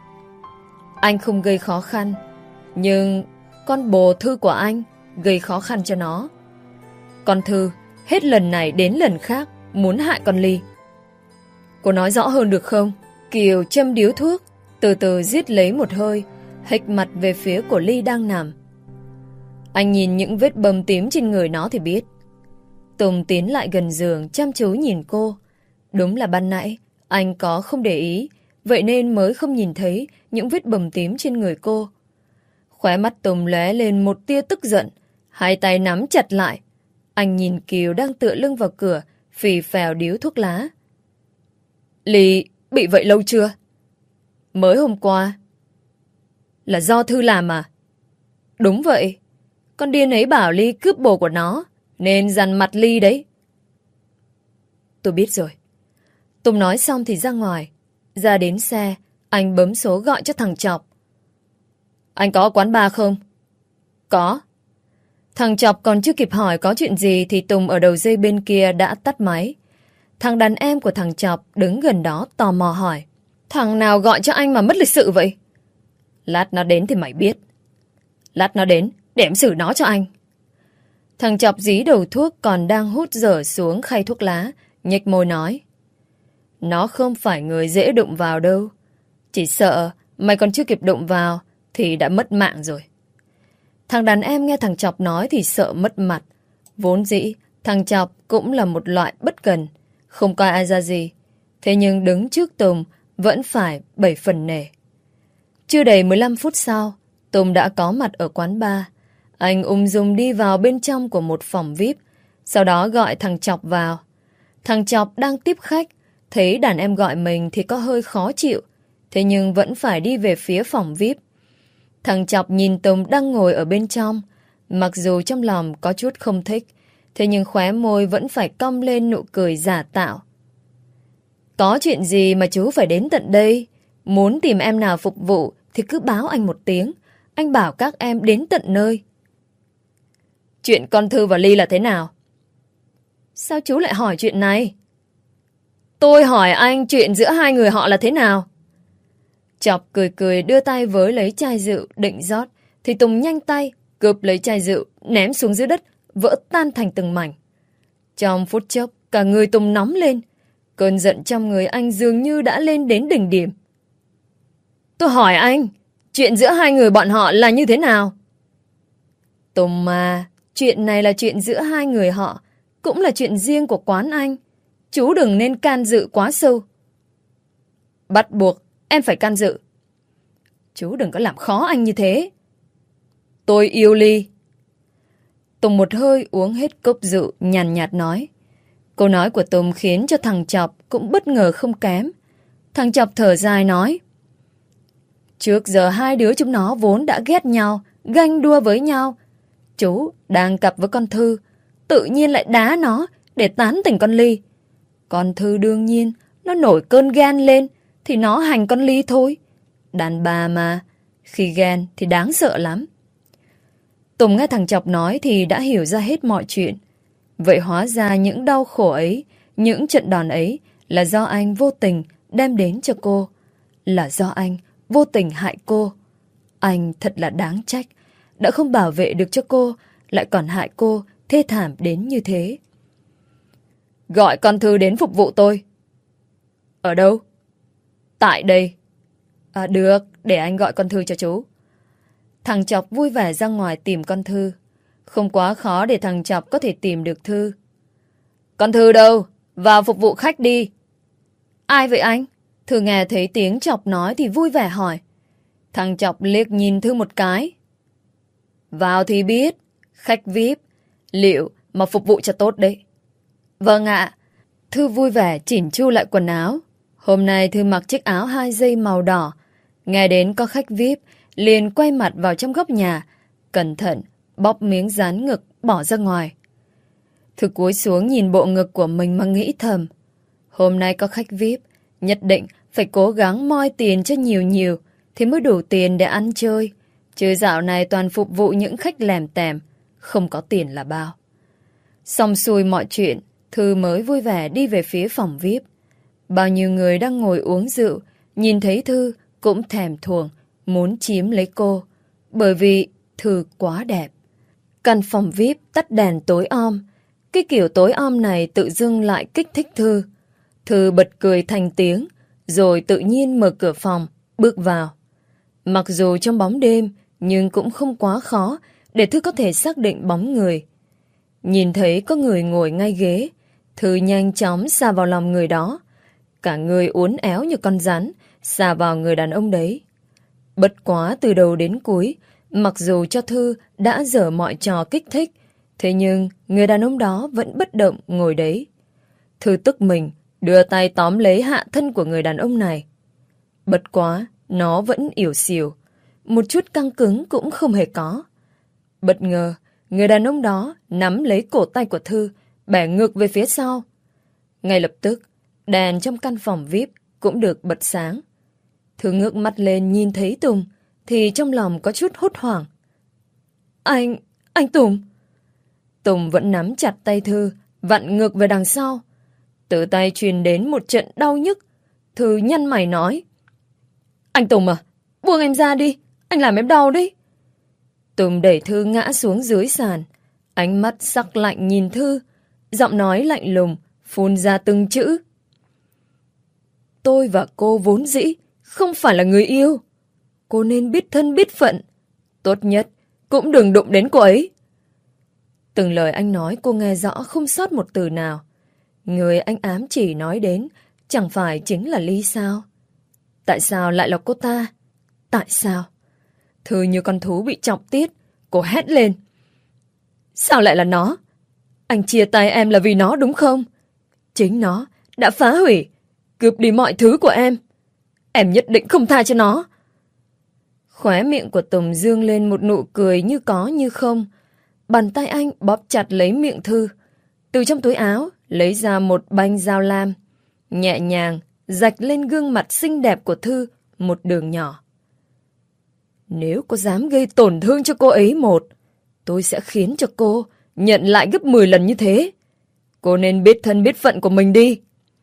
Speaker 1: Anh không gây khó khăn, nhưng con bồ Thư của anh gây khó khăn cho nó. Con Thư hết lần này đến lần khác muốn hại con Ly. Cô nói rõ hơn được không? Kiều châm điếu thuốc, từ từ rít lấy một hơi, hếch mặt về phía của Ly đang nằm. Anh nhìn những vết bầm tím trên người nó thì biết. Tùng tiến lại gần giường chăm chú nhìn cô. Đúng là ban nãy anh có không để ý, vậy nên mới không nhìn thấy những vết bầm tím trên người cô. Khóe mắt Tùng lóe lên một tia tức giận, hai tay nắm chặt lại. Anh nhìn Kiều đang tựa lưng vào cửa, phì phèo điếu thuốc lá. Ly bị vậy lâu chưa? Mới hôm qua. Là do Thư làm à? Đúng vậy. Con điên ấy bảo Ly cướp bồ của nó, nên dằn mặt Ly đấy. Tôi biết rồi. Tùng nói xong thì ra ngoài. Ra đến xe, anh bấm số gọi cho thằng Chọc. Anh có quán bar không? Có. Thằng Chọc còn chưa kịp hỏi có chuyện gì thì Tùng ở đầu dây bên kia đã tắt máy. Thằng đàn em của thằng Chọc đứng gần đó tò mò hỏi. Thằng nào gọi cho anh mà mất lịch sự vậy? Lát nó đến thì mày biết. Lát nó đến để em xử nó cho anh. Thằng Chọc dí đầu thuốc còn đang hút dở xuống khay thuốc lá, nhếch môi nói. Nó không phải người dễ đụng vào đâu. Chỉ sợ mày còn chưa kịp đụng vào thì đã mất mạng rồi. Thằng đàn em nghe thằng Chọc nói thì sợ mất mặt. Vốn dĩ thằng Chọc cũng là một loại bất cần, không coi ai ra gì. Thế nhưng đứng trước Tùng vẫn phải bảy phần nể. Chưa đầy mười lăm phút sau, Tùng đã có mặt ở quán bar. Anh ung dung đi vào bên trong của một phòng vi ai pi, sau đó gọi thằng Chọc vào. Thằng Chọc đang tiếp khách, thấy đàn em gọi mình thì có hơi khó chịu, thế nhưng vẫn phải đi về phía phòng vi ai pi. Thằng Chọc nhìn Tùng đang ngồi ở bên trong, mặc dù trong lòng có chút không thích, thế nhưng khóe môi vẫn phải cong lên nụ cười giả tạo. Có chuyện gì mà chú phải đến tận đây? Muốn tìm em nào phục vụ thì cứ báo anh một tiếng, anh bảo các em đến tận nơi. Chuyện con Thư và Ly là thế nào? Sao chú lại hỏi chuyện này? Tôi hỏi anh chuyện giữa hai người họ là thế nào? Chọc cười cười đưa tay với lấy chai rượu định rót, thì Tùng nhanh tay cướp lấy chai rượu ném xuống dưới đất, vỡ tan thành từng mảnh. Trong phút chốc cả người Tùng nóng lên, cơn giận trong người anh dường như đã lên đến đỉnh điểm. Tôi hỏi anh, chuyện giữa hai người bọn họ là như thế nào? Tùng mà, chuyện này là chuyện giữa hai người họ, cũng là chuyện riêng của quán anh. Chú đừng nên can dự quá sâu. Bắt buộc em phải can dự. Chú đừng có làm khó anh như thế. Tôi yêu Ly. Tùng một hơi uống hết cốc rượu, nhàn nhạt nói. Câu nói của Tùng khiến cho thằng Chọc cũng bất ngờ không kém. Thằng Chọc thở dài nói. Trước giờ hai đứa chúng nó vốn đã ghét nhau, ganh đua với nhau. Chú đang cặp với con Thư, tự nhiên lại đá nó để tán tỉnh con Ly. Con Thư đương nhiên nó nổi cơn ghen lên thì nó hành con Ly thôi. Đàn bà mà, khi ghen thì đáng sợ lắm. Tùng nghe thằng Chọc nói thì đã hiểu ra hết mọi chuyện. Vậy hóa ra những đau khổ ấy, những trận đòn ấy là do anh vô tình đem đến cho cô. Là do anh vô tình hại cô. Anh thật là đáng trách, đã không bảo vệ được cho cô, lại còn hại cô thê thảm đến như thế. Gọi con Thư đến phục vụ tôi. Ở đâu? Tại đây. À, được, để anh gọi con Thư cho chú. Thằng Chọc vui vẻ ra ngoài tìm con Thư. Không quá khó để thằng Chọc có thể tìm được Thư. Con Thư đâu? Vào phục vụ khách đi. Ai vậy anh? Thư nghe thấy tiếng Chọc nói thì vui vẻ hỏi. Thằng Chọc liếc nhìn Thư một cái. Vào thì biết. Khách vi ai pi. Liệu mà phục vụ cho tốt đấy. Vâng ạ. Thư vui vẻ chỉnh chu lại quần áo. Hôm nay Thư mặc chiếc áo hai dây màu đỏ. Nghe đến có khách vi ai pi, liền quay mặt vào trong góc nhà, cẩn thận bóp miếng dán ngực bỏ ra ngoài. Thư cúi xuống nhìn bộ ngực của mình mà nghĩ thầm. Hôm nay có khách vi ai pi, nhất định phải cố gắng moi tiền cho nhiều nhiều thì mới đủ tiền để ăn chơi. Chứ dạo này toàn phục vụ những khách lèm tèm, không có tiền là bao. Xong xuôi mọi chuyện, Thư mới vui vẻ đi về phía phòng vi ai pi. Bao nhiêu người đang ngồi uống rượu, nhìn thấy Thư cũng thèm thuồng, muốn chiếm lấy cô. Bởi vì Thư quá đẹp. Căn phòng vi ai pi tắt đèn tối om. Cái kiểu tối om này tự dưng lại kích thích Thư. Thư bật cười thành tiếng, rồi tự nhiên mở cửa phòng, bước vào. Mặc dù trong bóng đêm, nhưng cũng không quá khó để Thư có thể xác định bóng người. Nhìn thấy có người ngồi ngay ghế, Thư nhanh chóng sa vào lòng người đó. Cả người uốn éo như con rắn, sa vào người đàn ông đấy. Bất quá từ đầu đến cuối, mặc dù cho Thư đã dở mọi trò kích thích, thế nhưng người đàn ông đó vẫn bất động ngồi đấy. Thư tức mình, đưa tay tóm lấy hạ thân của người đàn ông này. Bất quá, nó vẫn ỉu xìu, một chút căng cứng cũng không hề có. Bất ngờ, người đàn ông đó nắm lấy cổ tay của Thư, bẻ ngược về phía sau. Ngay lập tức, đèn trong căn phòng vi ai pi cũng được bật sáng. Thư ngước mắt lên nhìn thấy Tùng, thì trong lòng có chút hốt hoảng. Anh, anh Tùng. Tùng vẫn nắm chặt tay Thư, vặn ngược về đằng sau. Từ tay truyền đến một trận đau nhức. Thư nhăn mày nói. Anh Tùng à, buông em ra đi, anh làm em đau đấy. Tùng đẩy Thư ngã xuống dưới sàn. Ánh mắt sắc lạnh nhìn Thư, giọng nói lạnh lùng, phun ra từng chữ. Tôi và cô vốn dĩ không phải là người yêu. Cô nên biết thân biết phận. Tốt nhất cũng đừng đụng đến cô ấy. Từng lời anh nói cô nghe rõ không sót một từ nào. Người anh ám chỉ nói đến chẳng phải chính là Ly sao? Tại sao lại là cô ta? Tại sao? Thư như con thú bị trọng tiết, cô hét lên. Sao lại là nó? Anh chia tay em là vì nó đúng không? Chính nó đã phá hủy, cướp đi mọi thứ của em. Em nhất định không tha cho nó. Khóe miệng của Tùng dương lên một nụ cười như có như không. Bàn tay anh bóp chặt lấy miệng Thư. Từ trong túi áo lấy ra một banh dao lam, nhẹ nhàng rạch lên gương mặt xinh đẹp của Thư một đường nhỏ. Nếu cô dám gây tổn thương cho cô ấy một, tôi sẽ khiến cho cô nhận lại gấp mười lần như thế. Cô nên biết thân biết phận của mình đi.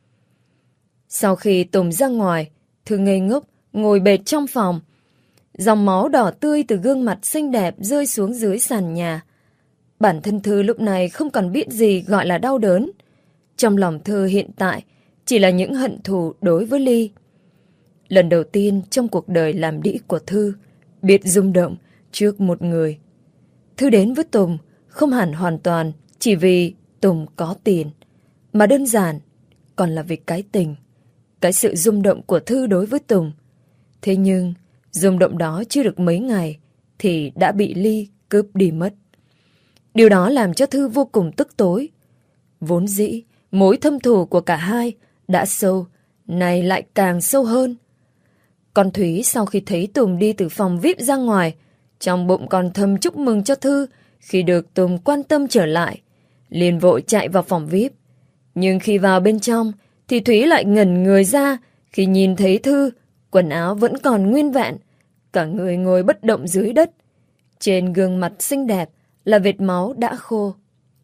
Speaker 1: Sau khi Tùng ra ngoài, Thư ngây ngốc ngồi bệt trong phòng. Dòng máu đỏ tươi từ gương mặt xinh đẹp rơi xuống dưới sàn nhà. Bản thân Thư lúc này không còn biết gì gọi là đau đớn. Trong lòng Thư hiện tại chỉ là những hận thù đối với Ly. Lần đầu tiên trong cuộc đời làm đĩ của Thư biết rung động trước một người. Thư đến với Tùng không hẳn hoàn toàn chỉ vì Tùng có tiền, mà đơn giản còn là vì cái tình, cái sự rung động của Thư đối với Tùng. Thế nhưng rung động đó chưa được mấy ngày thì đã bị Ly cướp đi mất. Điều đó làm cho Thư vô cùng tức tối. Vốn dĩ mối thâm thù của cả hai đã sâu, nay lại càng sâu hơn. Con Thúy sau khi thấy Tùng đi từ phòng vi ai pi ra ngoài, trong bụng còn thầm chúc mừng cho Thư khi được Tùng quan tâm trở lại, liền vội chạy vào phòng vi ai pi. Nhưng khi vào bên trong thì Thúy lại ngẩn người ra khi nhìn thấy Thư, quần áo vẫn còn nguyên vẹn, cả người ngồi bất động dưới đất. Trên gương mặt xinh đẹp là vệt máu đã khô.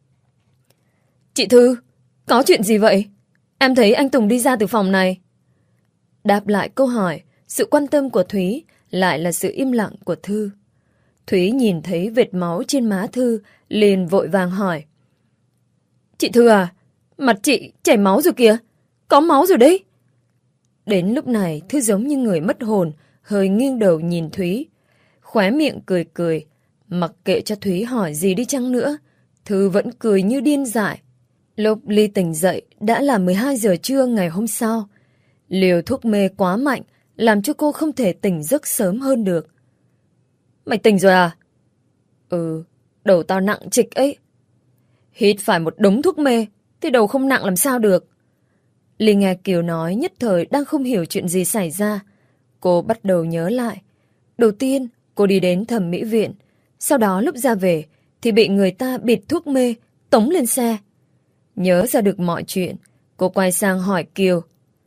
Speaker 1: Chị Thư, có chuyện gì vậy? Em thấy anh Tùng đi ra từ phòng này. Đáp lại câu hỏi, sự quan tâm của Thúy lại là sự im lặng của Thư. Thúy nhìn thấy vệt máu trên má Thư, liền vội vàng hỏi. Chị Thư à, mặt chị chảy máu rồi kìa, có máu rồi đấy. Đến lúc này Thư giống như người mất hồn, hơi nghiêng đầu nhìn Thúy. Khóe miệng cười cười, mặc kệ cho Thúy hỏi gì đi chăng nữa, Thư vẫn cười như điên dại. Lúc Ly tỉnh dậy đã là mười hai giờ trưa ngày hôm sau. Liều thuốc mê quá mạnh làm cho cô không thể tỉnh giấc sớm hơn được. Mày tỉnh rồi à? Ừ, đầu tao nặng trịch ấy. Hít phải một đống thuốc mê thì đầu không nặng làm sao được. Ly nghe Kiều nói nhất thời đang không hiểu chuyện gì xảy ra. Cô bắt đầu nhớ lại. Đầu tiên cô đi đến thẩm mỹ viện, sau đó lúc ra về thì bị người ta bịt thuốc mê tống lên xe. Nhớ ra được mọi chuyện, cô quay sang hỏi Kiều.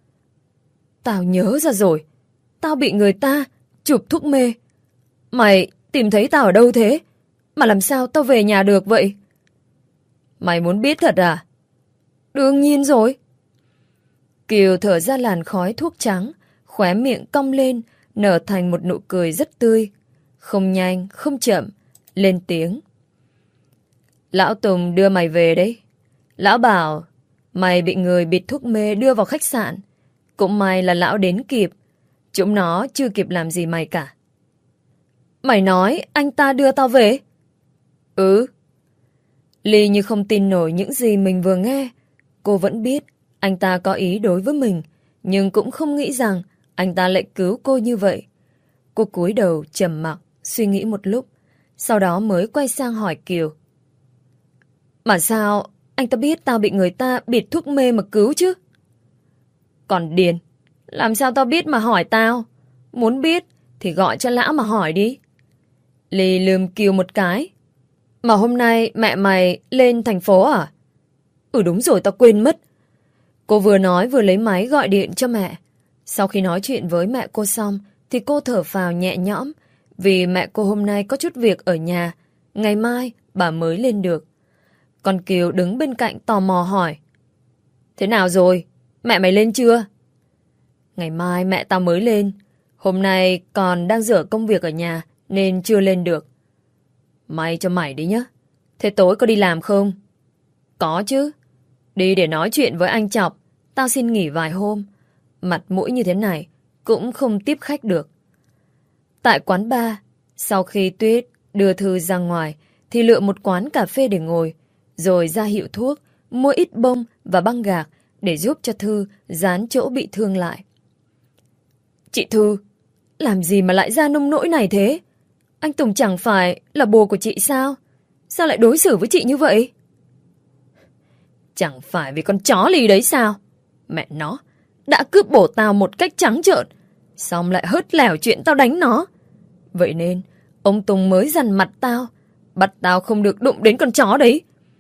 Speaker 1: Tao nhớ ra rồi, tao bị người ta chụp thuốc mê. Mày tìm thấy tao ở đâu thế? Mà làm sao tao về nhà được vậy? Mày muốn biết thật à? Đương nhiên rồi. Kiều thở ra làn khói thuốc trắng, khóe miệng cong lên, nở thành một nụ cười rất tươi. Không nhanh, không chậm, lên tiếng. Lão Tùng đưa mày về đấy. Lão bảo mày bị người bịt thuốc mê đưa vào khách sạn. Cũng may là lão đến kịp. Chúng nó chưa kịp làm gì mày cả. Mày nói anh ta đưa tao về? Ừ. Ly như không tin nổi những gì mình vừa nghe. Cô vẫn biết anh ta có ý đối với mình, nhưng cũng không nghĩ rằng anh ta lại cứu cô như vậy. Cô cúi đầu trầm mặc, suy nghĩ một lúc, sau đó mới quay sang hỏi Kiều. Mà sao anh ta biết tao bị người ta bịt thuốc mê mà cứu chứ? Còn điên, làm sao tao biết mà hỏi tao? Muốn biết thì gọi cho lão mà hỏi đi. Ly lườm Kiều một cái. Mà hôm nay mẹ mày lên thành phố à? Ừ đúng rồi, tao quên mất. Cô vừa nói vừa lấy máy gọi điện cho mẹ. Sau khi nói chuyện với mẹ cô xong thì cô thở phào nhẹ nhõm vì mẹ cô hôm nay có chút việc ở nhà. Ngày mai bà mới lên được. Còn Kiều đứng bên cạnh tò mò hỏi: Thế nào rồi? Mẹ mày lên chưa? Ngày mai mẹ tao mới lên. Hôm nay còn đang dở công việc ở nhà nên chưa lên được. May cho mày đi nhá. Thế tối có đi làm không? Có chứ. Đi để nói chuyện với anh Chọc. Tao xin nghỉ vài hôm. Mặt mũi như thế này cũng không tiếp khách được. Tại quán bar, sau khi Tuyết đưa Thư ra ngoài thì lựa một quán cà phê để ngồi, rồi ra hiệu thuốc, mua ít bông và băng gạc để giúp cho Thư dán chỗ bị thương lại. Chị Thư, làm gì mà lại ra nông nỗi này thế? Anh Tùng chẳng phải là bồ của chị sao? Sao lại đối xử với chị như vậy? Chẳng phải vì con chó lì đấy sao? Mẹ nó, đã cướp bổ tao một cách trắng trợn, xong lại hớt lẻo chuyện tao đánh nó. Vậy nên, ông Tùng mới dằn mặt tao, bắt tao không được đụng đến con chó đấy.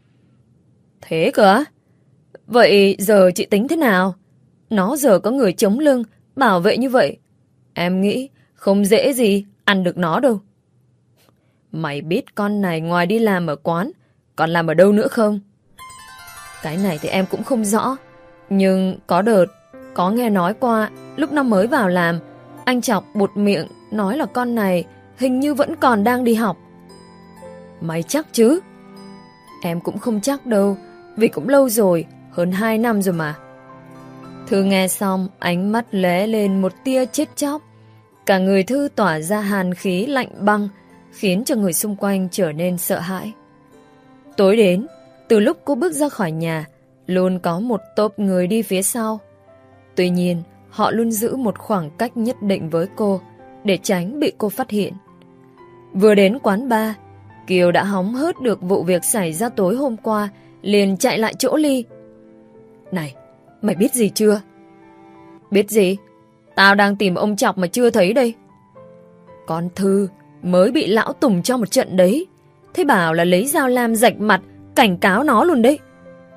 Speaker 1: Thế cơ á? Vậy giờ chị tính thế nào? Nó giờ có người chống lưng, bảo vệ như vậy. Em nghĩ không dễ gì ăn được nó đâu. Mày biết con này ngoài đi làm ở quán, còn làm ở đâu nữa không? Cái này thì em cũng không rõ. Nhưng có đợt, có nghe nói qua, lúc nó mới vào làm, anh Chọc buột miệng nói là con này hình như vẫn còn đang đi học. Mày chắc chứ? Em cũng không chắc đâu, vì cũng lâu rồi, hơn hai năm rồi mà. Thư nghe xong, ánh mắt lóe lên một tia chết chóc. Cả người Thư tỏa ra hàn khí lạnh băng, khiến cho người xung quanh trở nên sợ hãi. Tối đến, từ lúc cô bước ra khỏi nhà, luôn có một tốp người đi phía sau. Tuy nhiên, họ luôn giữ một khoảng cách nhất định với cô, để tránh bị cô phát hiện. Vừa đến quán bar, Kiều đã hóng hớt được vụ việc xảy ra tối hôm qua, liền chạy lại chỗ Ly. Này, mày biết gì chưa? Biết gì? Tao đang tìm ông Chọc mà chưa thấy đây. Con Thư mới bị lão Tùng cho một trận đấy. Thế bảo là lấy dao lam rạch mặt, cảnh cáo nó luôn đấy.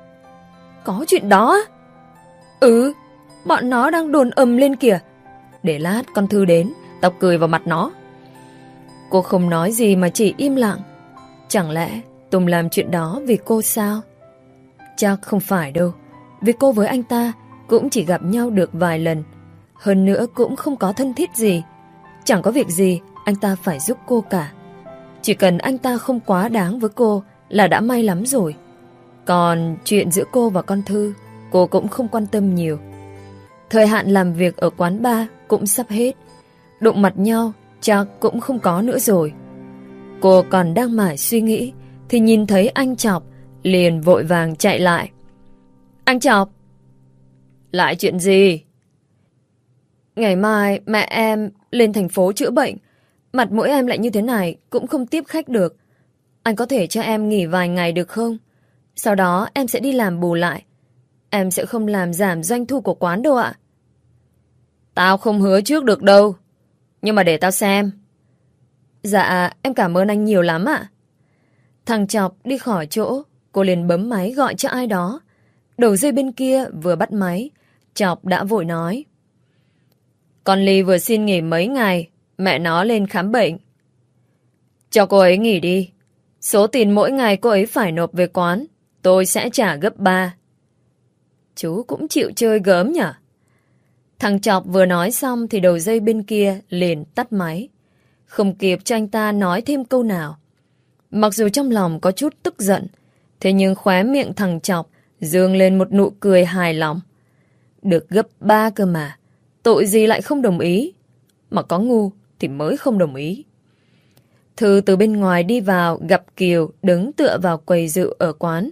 Speaker 1: Có chuyện đó á? Ừ, bọn nó đang đồn ầm lên kìa. Để lát con Thư đến, tao cười vào mặt nó. Cô không nói gì mà chỉ im lặng. Chẳng lẽ Tùng làm chuyện đó vì cô sao? Chắc không phải đâu. Vì cô với anh ta cũng chỉ gặp nhau được vài lần. Hơn nữa cũng không có thân thiết gì. Chẳng có việc gì anh ta phải giúp cô cả. Chỉ cần anh ta không quá đáng với cô là đã may lắm rồi. Còn chuyện giữa cô và con Thư, cô cũng không quan tâm nhiều. Thời hạn làm việc ở quán bar cũng sắp hết. Đụng mặt nhau chắc cũng không có nữa rồi. Cô còn đang mải suy nghĩ thì nhìn thấy anh Chọc, liền vội vàng chạy lại. Anh Chọc! Lại chuyện gì? Ngày mai mẹ em lên thành phố chữa bệnh. Mặt mũi em lại như thế này cũng không tiếp khách được. Anh có thể cho em nghỉ vài ngày được không? Sau đó em sẽ đi làm bù lại. Em sẽ không làm giảm doanh thu của quán đâu ạ. Tao không hứa trước được đâu. Nhưng mà để tao xem. Dạ, em cảm ơn anh nhiều lắm ạ. Thằng Chọc đi khỏi chỗ, cô liền bấm máy gọi cho ai đó. Đầu dây bên kia vừa bắt máy, Chọc đã vội nói. Con Ly vừa xin nghỉ mấy ngày, mẹ nó lên khám bệnh. Cho cô ấy nghỉ đi. Số tiền mỗi ngày cô ấy phải nộp về quán, tôi sẽ trả gấp ba. Chú cũng chịu chơi gớm nhỉ? Thằng Chọc vừa nói xong thì đầu dây bên kia liền tắt máy. Không kịp cho anh ta nói thêm câu nào. Mặc dù trong lòng có chút tức giận, thế nhưng khóe miệng thằng Chọc dương lên một nụ cười hài lòng. Được gấp ba cơ mà, tội gì lại không đồng ý. Mà có ngu thì mới không đồng ý. Thư từ bên ngoài đi vào gặp Kiều đứng tựa vào quầy rượu ở quán.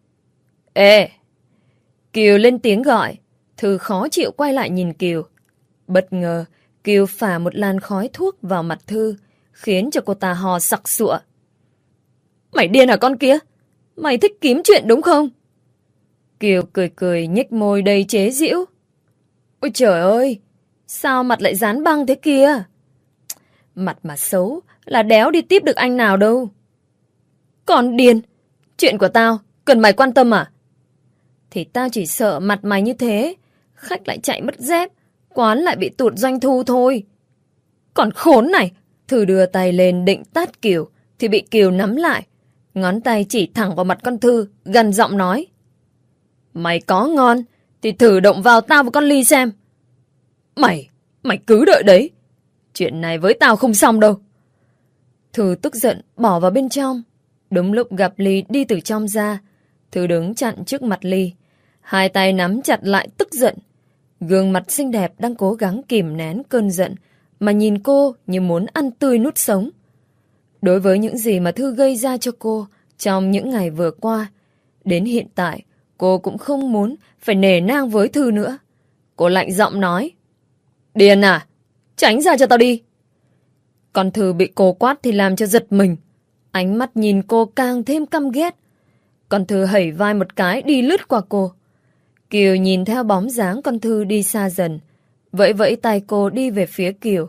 Speaker 1: Ê! Kiều lên tiếng gọi. Thư khó chịu quay lại nhìn Kiều. Bất ngờ, Kiều phả một làn khói thuốc vào mặt Thư, khiến cho cô ta hò sặc sụa. Mày điên hả con kia? Mày thích kiếm chuyện đúng không? Kiều cười cười nhếch môi đầy chế giễu. Ôi trời ơi! Sao mặt lại dán băng thế kia? Mặt mà xấu là đéo đi tiếp được anh nào đâu. Còn điên. Chuyện của tao, cần mày quan tâm à? Thì tao chỉ sợ mặt mày như thế, khách lại chạy mất dép, quán lại bị tụt doanh thu thôi. Còn khốn này. Thư đưa tay lên định tát Kiều, thì bị Kiều nắm lại. Ngón tay chỉ thẳng vào mặt con Thư, gần giọng nói. Mày có ngon, thì thử động vào tao và con Ly xem. Mày, mày cứ đợi đấy. Chuyện này với tao không xong đâu. Thư tức giận bỏ vào bên trong. Đúng lúc gặp Ly đi từ trong ra, Thư đứng chặn trước mặt Ly, hai tay nắm chặt lại tức giận. Gương mặt xinh đẹp đang cố gắng kìm nén cơn giận, mà nhìn cô như muốn ăn tươi nuốt sống. Đối với những gì mà Thư gây ra cho cô trong những ngày vừa qua, đến hiện tại cô cũng không muốn phải nể nang với Thư nữa. Cô lạnh giọng nói. Điên à? Tránh ra cho tao đi. Còn Thư bị cô quát thì làm cho giật mình. Ánh mắt nhìn cô càng thêm căm ghét. Con Thư hẩy vai một cái đi lướt qua cô. Kiều nhìn theo bóng dáng con Thư đi xa dần, vẫy vẫy tay cô đi về phía Kiều.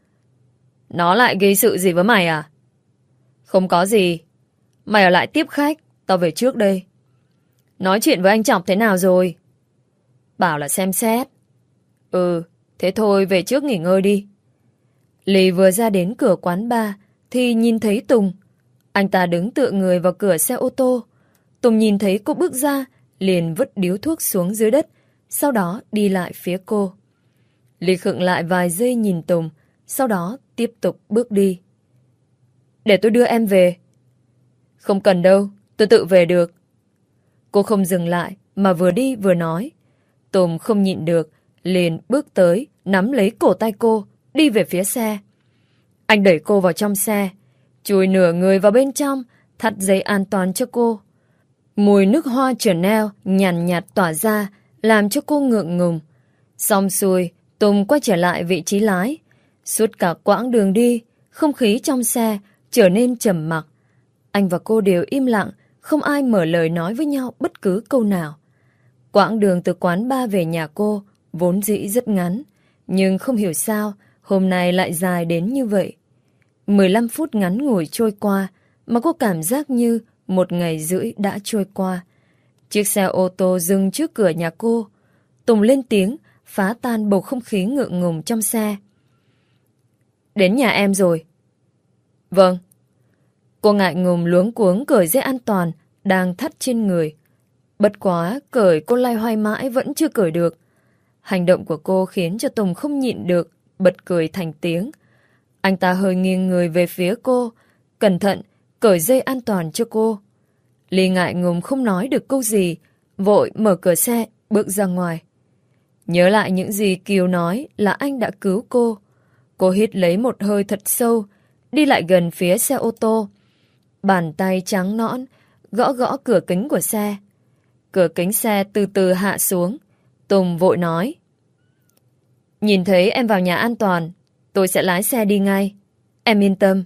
Speaker 1: Nó lại gây sự gì với mày à? Không có gì. Mày ở lại tiếp khách, tao về trước đây. Nói chuyện với anh Trọng thế nào rồi? Bảo là xem xét. Ừ, thế thôi về trước nghỉ ngơi đi. Ly vừa ra đến cửa quán bar thì nhìn thấy Tùng. Anh ta đứng tựa người vào cửa xe ô tô. Tùng nhìn thấy cô bước ra, liền vứt điếu thuốc xuống dưới đất, sau đó đi lại phía cô. Ly khựng lại vài giây nhìn Tùng, sau đó tiếp tục bước đi. Để tôi đưa em về. Không cần đâu, tôi tự về được. Cô không dừng lại, mà vừa đi vừa nói. Tùng không nhịn được, liền bước tới, nắm lấy cổ tay cô, đi về phía xe. Anh đẩy cô vào trong xe, chùi nửa người vào bên trong, thắt dây an toàn cho cô. Mùi nước hoa Chanel nhàn nhạt tỏa ra, làm cho cô ngượng ngùng. Xong xuôi, Tùng quay trở lại vị trí lái. Suốt cả quãng đường đi, không khí trong xe trở nên trầm mặc. Anh và cô đều im lặng, không ai mở lời nói với nhau bất cứ câu nào. Quãng đường từ quán bar về nhà cô vốn dĩ rất ngắn, nhưng không hiểu sao hôm nay lại dài đến như vậy. mười lăm phút ngắn ngủi trôi qua mà cô cảm giác như một ngày rưỡi đã trôi qua. Chiếc xe ô tô dừng trước cửa nhà cô. Tùng lên tiếng, phá tan bầu không khí ngượng ngùng trong xe. Đến nhà em rồi. Vâng. Cô ngại ngùng luống cuống cởi dây an toàn đang thắt trên người. Bất quá, cởi cô loay hoay mãi vẫn chưa cởi được. Hành động của cô khiến cho Tùng không nhịn được, bật cười thành tiếng. Anh ta hơi nghiêng người về phía cô, cẩn thận cởi dây an toàn cho cô. Ly ngại ngùng không nói được câu gì, vội mở cửa xe, bước ra ngoài. Nhớ lại những gì Kiều nói là anh đã cứu cô. Cô hít lấy một hơi thật sâu, đi lại gần phía xe ô tô. Bàn tay trắng nõn, gõ gõ cửa kính của xe. Cửa kính xe từ từ hạ xuống. Tùng vội nói. Nhìn thấy em vào nhà an toàn, tôi sẽ lái xe đi ngay. Em yên tâm.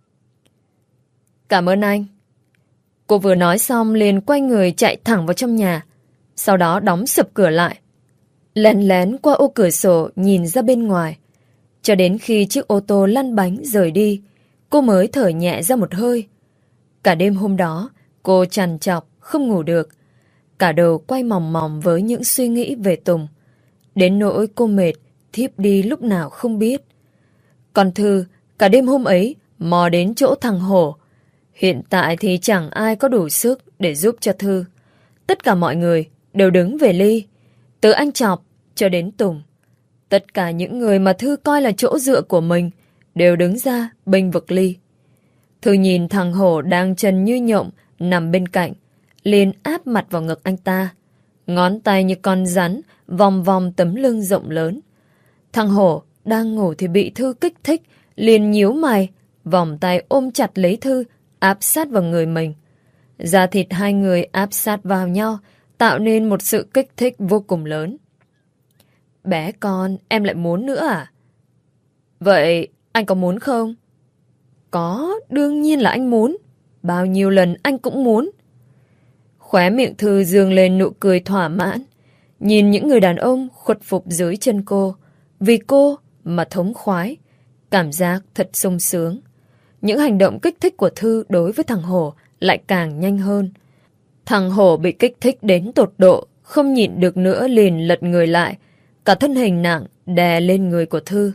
Speaker 1: Cảm ơn anh. Cô vừa nói xong liền quay người chạy thẳng vào trong nhà, sau đó đóng sập cửa lại. Lén lén qua ô cửa sổ nhìn ra bên ngoài. Cho đến khi chiếc ô tô lăn bánh rời đi, cô mới thở nhẹ ra một hơi. Cả đêm hôm đó, cô trằn trọc, không ngủ được. Cả đầu quay mòng mòng với những suy nghĩ về Tùng. Đến nỗi cô mệt, thiếp đi lúc nào không biết. Còn Thư, cả đêm hôm ấy, mò đến chỗ thằng Hổ. Hiện tại thì chẳng ai có đủ sức để giúp cho Thư. Tất cả mọi người đều đứng về Ly, từ anh Chọc cho đến Tùng. Tất cả những người mà Thư coi là chỗ dựa của mình đều đứng ra bênh vực Ly. Thư nhìn thằng Hổ đang trần như nhộng nằm bên cạnh, liền áp mặt vào ngực anh ta. Ngón tay như con rắn vòng vòng tấm lưng rộng lớn. Thằng Hổ đang ngủ thì bị Thư kích thích, liền nhíu mày, vòng tay ôm chặt lấy Thư, áp sát vào người mình. Da thịt hai người áp sát vào nhau, tạo nên một sự kích thích vô cùng lớn. Bé con, em lại muốn nữa à? Vậy anh có muốn không? Có, đương nhiên là anh muốn. Bao nhiêu lần anh cũng muốn. Khóe miệng Thư dương lên nụ cười thỏa mãn, nhìn những người đàn ông khuất phục dưới chân cô, vì cô mà thống khoái, cảm giác thật sung sướng. Những hành động kích thích của Thư đối với thằng Hổ lại càng nhanh hơn. Thằng Hổ bị kích thích đến tột độ, không nhịn được nữa liền lật người lại, cả thân hình nặng đè lên người của Thư.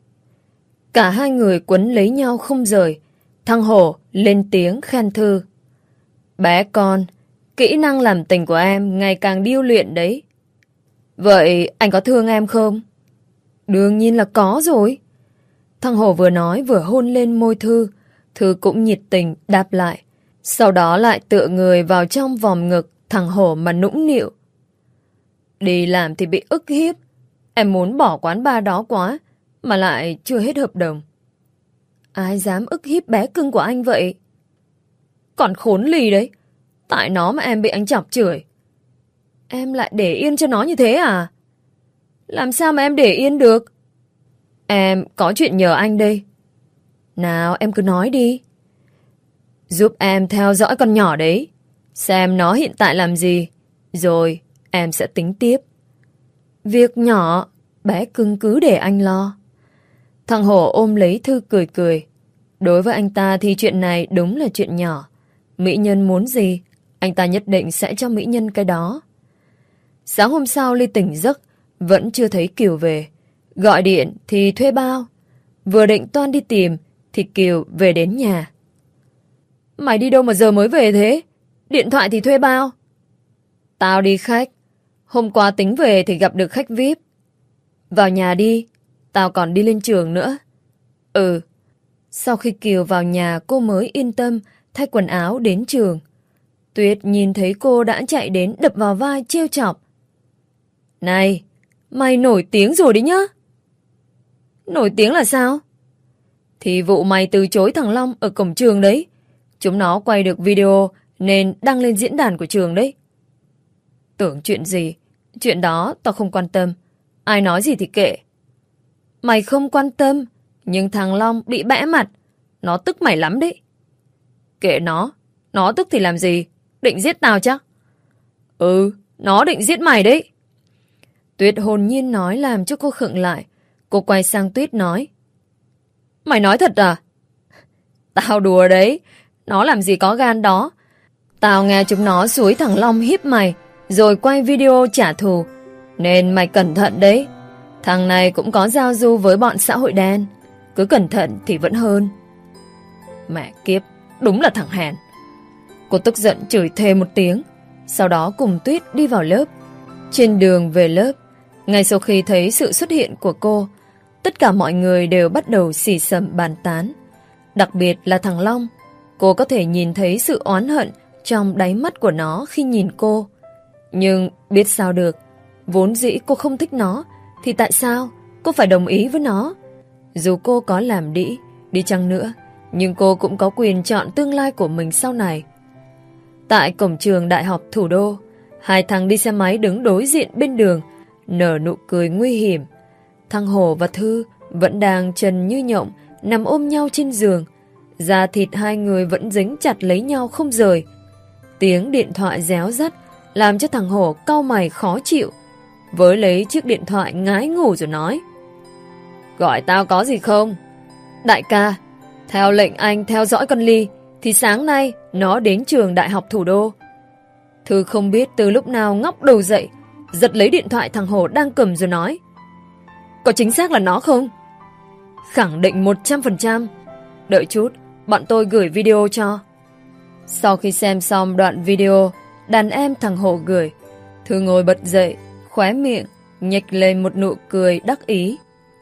Speaker 1: Cả hai người quấn lấy nhau không rời. Thằng Hổ lên tiếng khen Thư. Bé con, kỹ năng làm tình của em ngày càng điêu luyện đấy. Vậy anh có thương em không? Đương nhiên là có rồi. Thằng Hổ vừa nói vừa hôn lên môi Thư. Thư cũng nhiệt tình đáp lại. Sau đó lại tựa người vào trong vòng ngực thằng Hổ mà nũng nịu. Đi làm thì bị ức hiếp. Em muốn bỏ quán bar đó quá, mà lại chưa hết hợp đồng. Ai dám ức hiếp bé cưng của anh vậy? Còn khốn lì đấy. Tại nó mà em bị anh chọc chửi. Em lại để yên cho nó như thế à? Làm sao mà em để yên được? Em có chuyện nhờ anh đây. Nào em cứ nói đi. Giúp em theo dõi con nhỏ đấy. Xem nó hiện tại làm gì. Rồi em sẽ tính tiếp. Việc nhỏ, bé cưng cứ để anh lo. Thằng Hổ ôm lấy Thư cười cười. Đối với anh ta thì chuyện này đúng là chuyện nhỏ. Mỹ nhân muốn gì, anh ta nhất định sẽ cho Mỹ nhân cái đó. Sáng hôm sau Ly tỉnh giấc, vẫn chưa thấy Kiều về. Gọi điện thì thuê bao. Vừa định toan đi tìm thì Kiều về đến nhà. Mày đi đâu mà giờ mới về thế? Điện thoại thì thuê bao. Tao đi khách. Hôm qua tính về thì gặp được khách vi ai pi. Vào nhà đi. Tao còn đi lên trường nữa. Ừ. Sau khi Kiều vào nhà cô mới yên tâm thay quần áo đến trường. Tuyết nhìn thấy cô đã chạy đến đập vào vai trêu chọc. Này, mày nổi tiếng rồi đấy nhá. Nổi tiếng là sao? Thì vụ mày từ chối thằng Long ở cổng trường đấy. Chúng nó quay được video nên đăng lên diễn đàn của trường đấy. Tưởng chuyện gì? Chuyện đó tao không quan tâm. Ai nói gì thì kệ. Mày không quan tâm, nhưng thằng Long bị bẽ mặt. Nó tức mày lắm đấy. Kệ nó. Nó tức thì làm gì? Định giết tao chắc? Ừ, nó định giết mày đấy. Tuyết hồn nhiên nói làm cho cô khựng lại. Cô quay sang Tuyết nói. Mày nói thật à? Tao đùa đấy. Nó làm gì có gan đó. Tao nghe chúng nó xúi thằng Long hiếp mày, rồi quay video trả thù. Nên mày cẩn thận đấy. Thằng này cũng có giao du với bọn xã hội đen. Cứ cẩn thận thì vẫn hơn. Mẹ kiếp, đúng là thằng hèn. Cô tức giận chửi thề một tiếng. Sau đó cùng Tuyết đi vào lớp. Trên đường về lớp, ngay sau khi thấy sự xuất hiện của cô, tất cả mọi người đều bắt đầu xì xầm bàn tán. Đặc biệt là thằng Long. Cô có thể nhìn thấy sự oán hận trong đáy mắt của nó khi nhìn cô. Nhưng biết sao được, vốn dĩ cô không thích nó, thì tại sao cô phải đồng ý với nó? Dù cô có làm đĩ, đi chăng nữa, nhưng cô cũng có quyền chọn tương lai của mình sau này. Tại cổng trường Đại học Thủ đô, hai thằng đi xe máy đứng đối diện bên đường, nở nụ cười nguy hiểm. Thằng Hổ và Thư vẫn đang trần như nhộng, nằm ôm nhau trên giường. Da thịt hai người vẫn dính chặt lấy nhau không rời. Tiếng điện thoại réo rắt làm cho thằng Hổ cau mày khó chịu. Với lấy chiếc điện thoại ngái ngủ rồi nói. Gọi tao có gì không? Đại ca, theo lệnh anh theo dõi con Ly, thì sáng nay nó đến trường Đại học Thủ đô. Thư không biết từ lúc nào ngóc đầu dậy, giật lấy điện thoại thằng Hổ đang cầm rồi nói. Có chính xác là nó không? Khẳng định một trăm phần trăm. Đợi chút, bọn tôi gửi video cho. Sau khi xem xong đoạn video đàn em thằng Hổ gửi, Thư ngồi bật dậy, khóe miệng nhếch lên một nụ cười đắc ý.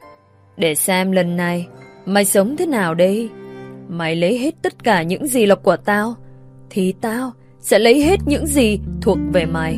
Speaker 1: Để xem lần này mày sống thế nào đây. Mày lấy hết tất cả những gì là của tao, thì tao sẽ lấy hết những gì thuộc về mày.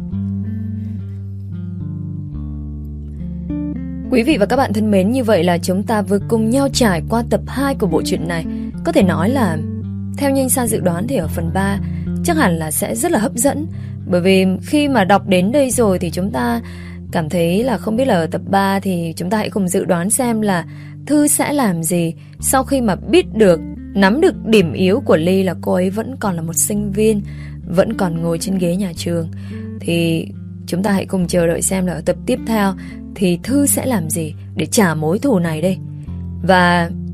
Speaker 1: Quý vị và các bạn thân mến, như vậy là chúng ta vừa cùng nhau trải qua tập hai của bộ truyện này. Có thể nói là theo Nhanh Sa dự đoán thì ở phần ba chắc hẳn là sẽ rất là hấp dẫn. Bởi vì khi mà đọc đến đây rồi thì chúng ta cảm thấy là không biết là ở tập ba thì chúng ta hãy cùng dự đoán xem là Thư sẽ làm gì sau khi mà biết được, nắm được điểm yếu của Ly là cô ấy vẫn còn là một sinh viên, vẫn còn ngồi trên ghế nhà trường. Thì chúng ta hãy cùng chờ đợi xem là ở tập tiếp theo thì Thư sẽ làm gì để trả mối thù này đây. Và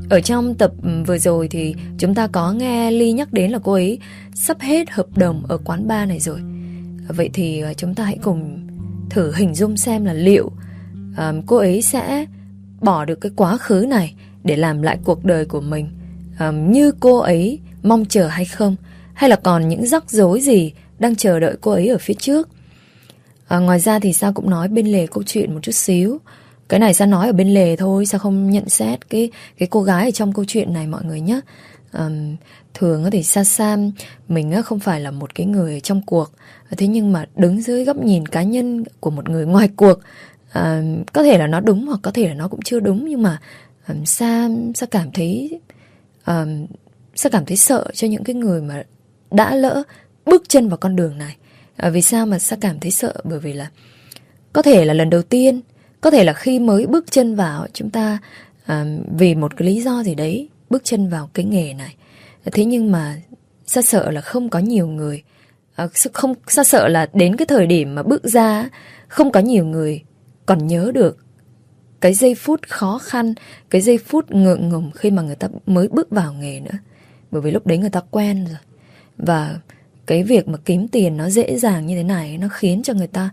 Speaker 1: Ở trong tập vừa rồi thì chúng ta có nghe Ly nhắc đến là cô ấy sắp hết hợp đồng ở quán bar này rồi. Vậy thì chúng ta hãy cùng thử hình dung xem là liệu uh, cô ấy sẽ bỏ được cái quá khứ này để làm lại cuộc đời của mình uh, như cô ấy mong chờ hay không, hay là còn những rắc rối gì đang chờ đợi cô ấy ở phía trước. À, ngoài ra thì Sa cũng nói bên lề câu chuyện một chút xíu. Cái này Sa nói ở bên lề thôi, Sa không nhận xét cái cái cô gái ở trong câu chuyện này mọi người nhé. À, thường thì Sa Sam mình không phải là một cái người trong cuộc, thế nhưng mà đứng dưới góc nhìn cá nhân của một người ngoài cuộc, à, có thể là nó đúng hoặc có thể là nó cũng chưa đúng, nhưng mà um, Sa Sa cảm thấy um, Sa cảm thấy sợ cho những cái người mà đã lỡ bước chân vào con đường này. À, vì sao mà Sa cảm thấy sợ? Bởi vì là có thể là lần đầu tiên, có thể là khi mới bước chân vào, chúng ta à, vì một cái lý do gì đấy bước chân vào cái nghề này. Thế nhưng mà Sa sợ là không có nhiều người, à, không Sa sợ là đến cái thời điểm mà bước ra, không có nhiều người còn nhớ được cái giây phút khó khăn, cái giây phút ngượng ngùng khi mà người ta mới bước vào nghề nữa. Bởi vì lúc đấy người ta quen rồi. Và cái việc mà kiếm tiền nó dễ dàng như thế này, nó khiến cho người ta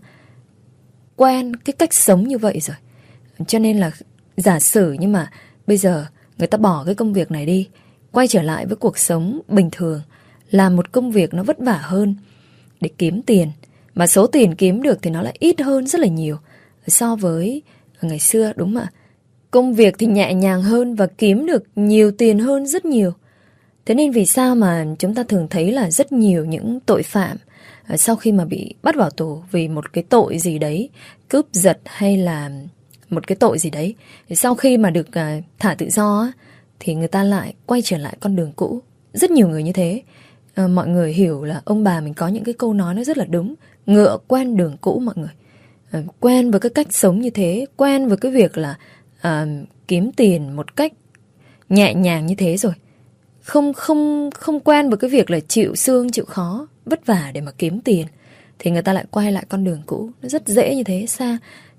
Speaker 1: quen cái cách sống như vậy rồi. Cho nên là giả sử nhưng mà bây giờ người ta bỏ cái công việc này đi, quay trở lại với cuộc sống bình thường, làm một công việc nó vất vả hơn để kiếm tiền, mà số tiền kiếm được thì nó lại ít hơn rất là nhiều so với ngày xưa, đúng không ạ? Công việc thì nhẹ nhàng hơn và kiếm được nhiều tiền hơn rất nhiều. Thế nên vì sao mà chúng ta thường thấy là rất nhiều những tội phạm sau khi mà bị bắt vào tù vì một cái tội gì đấy, cướp giật hay là một cái tội gì đấy, sau khi mà được thả tự do thì người ta lại quay trở lại con đường cũ. Rất nhiều người như thế. À, mọi người hiểu là ông bà mình có những cái câu nói nó rất là đúng. Ngựa quen đường cũ mọi người. À, quen với cái cách sống như thế, quen với cái việc là à, kiếm tiền một cách nhẹ nhàng như thế rồi. Không không không quen với cái việc là chịu xương chịu khó vất vả để mà kiếm tiền, thì người ta lại quay lại con đường cũ. Nó rất dễ như thế. Sa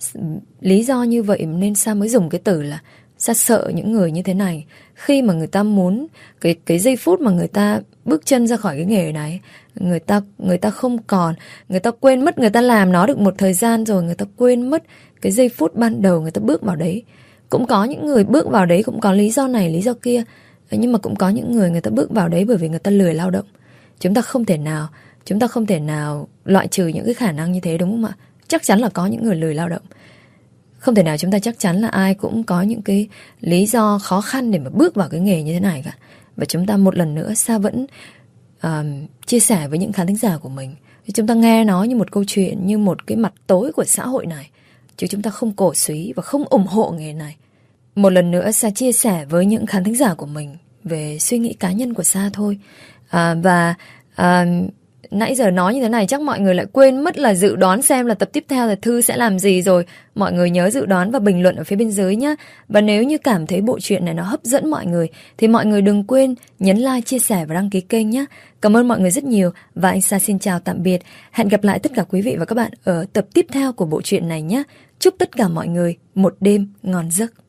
Speaker 1: lý do như vậy nên Sa mới dùng cái từ là Sa sợ những người như thế này. Khi mà người ta muốn cái cái giây phút mà người ta bước chân ra khỏi cái nghề này, người ta người ta không còn, người ta quên mất, người ta làm nó được một thời gian rồi, người ta quên mất cái giây phút ban đầu người ta bước vào đấy. Cũng có những người bước vào đấy cũng có lý do này lý do kia, nhưng mà cũng có những người người ta bước vào đấy bởi vì người ta lười lao động. Chúng ta không thể nào Chúng ta không thể nào loại trừ những cái khả năng như thế, đúng không ạ? Chắc chắn là có những người lười lao động. Không thể nào chúng ta chắc chắn là ai cũng có những cái lý do khó khăn để mà bước vào cái nghề như thế này cả. Và chúng ta một lần nữa Sa vẫn uh, chia sẻ với những khán thính giả của mình. Chúng ta nghe nó như một câu chuyện, như một cái mặt tối của xã hội này, chứ chúng ta không cổ suý và không ủng hộ nghề này. Một lần nữa Sa chia sẻ với những khán thính giả của mình về suy nghĩ cá nhân của Sa thôi. À, và à, nãy giờ nói như thế này chắc mọi người lại quên mất là dự đoán xem là tập tiếp theo là Thư sẽ làm gì rồi. Mọi người nhớ dự đoán và bình luận ở phía bên dưới nhé. Và nếu như cảm thấy bộ truyện này nó hấp dẫn mọi người thì mọi người đừng quên nhấn like, chia sẻ và đăng ký kênh nhé. Cảm ơn mọi người rất nhiều và anh Sa xin chào tạm biệt. Hẹn gặp lại tất cả quý vị và các bạn ở tập tiếp theo của bộ truyện này nhé. Chúc tất cả mọi người một đêm ngon giấc.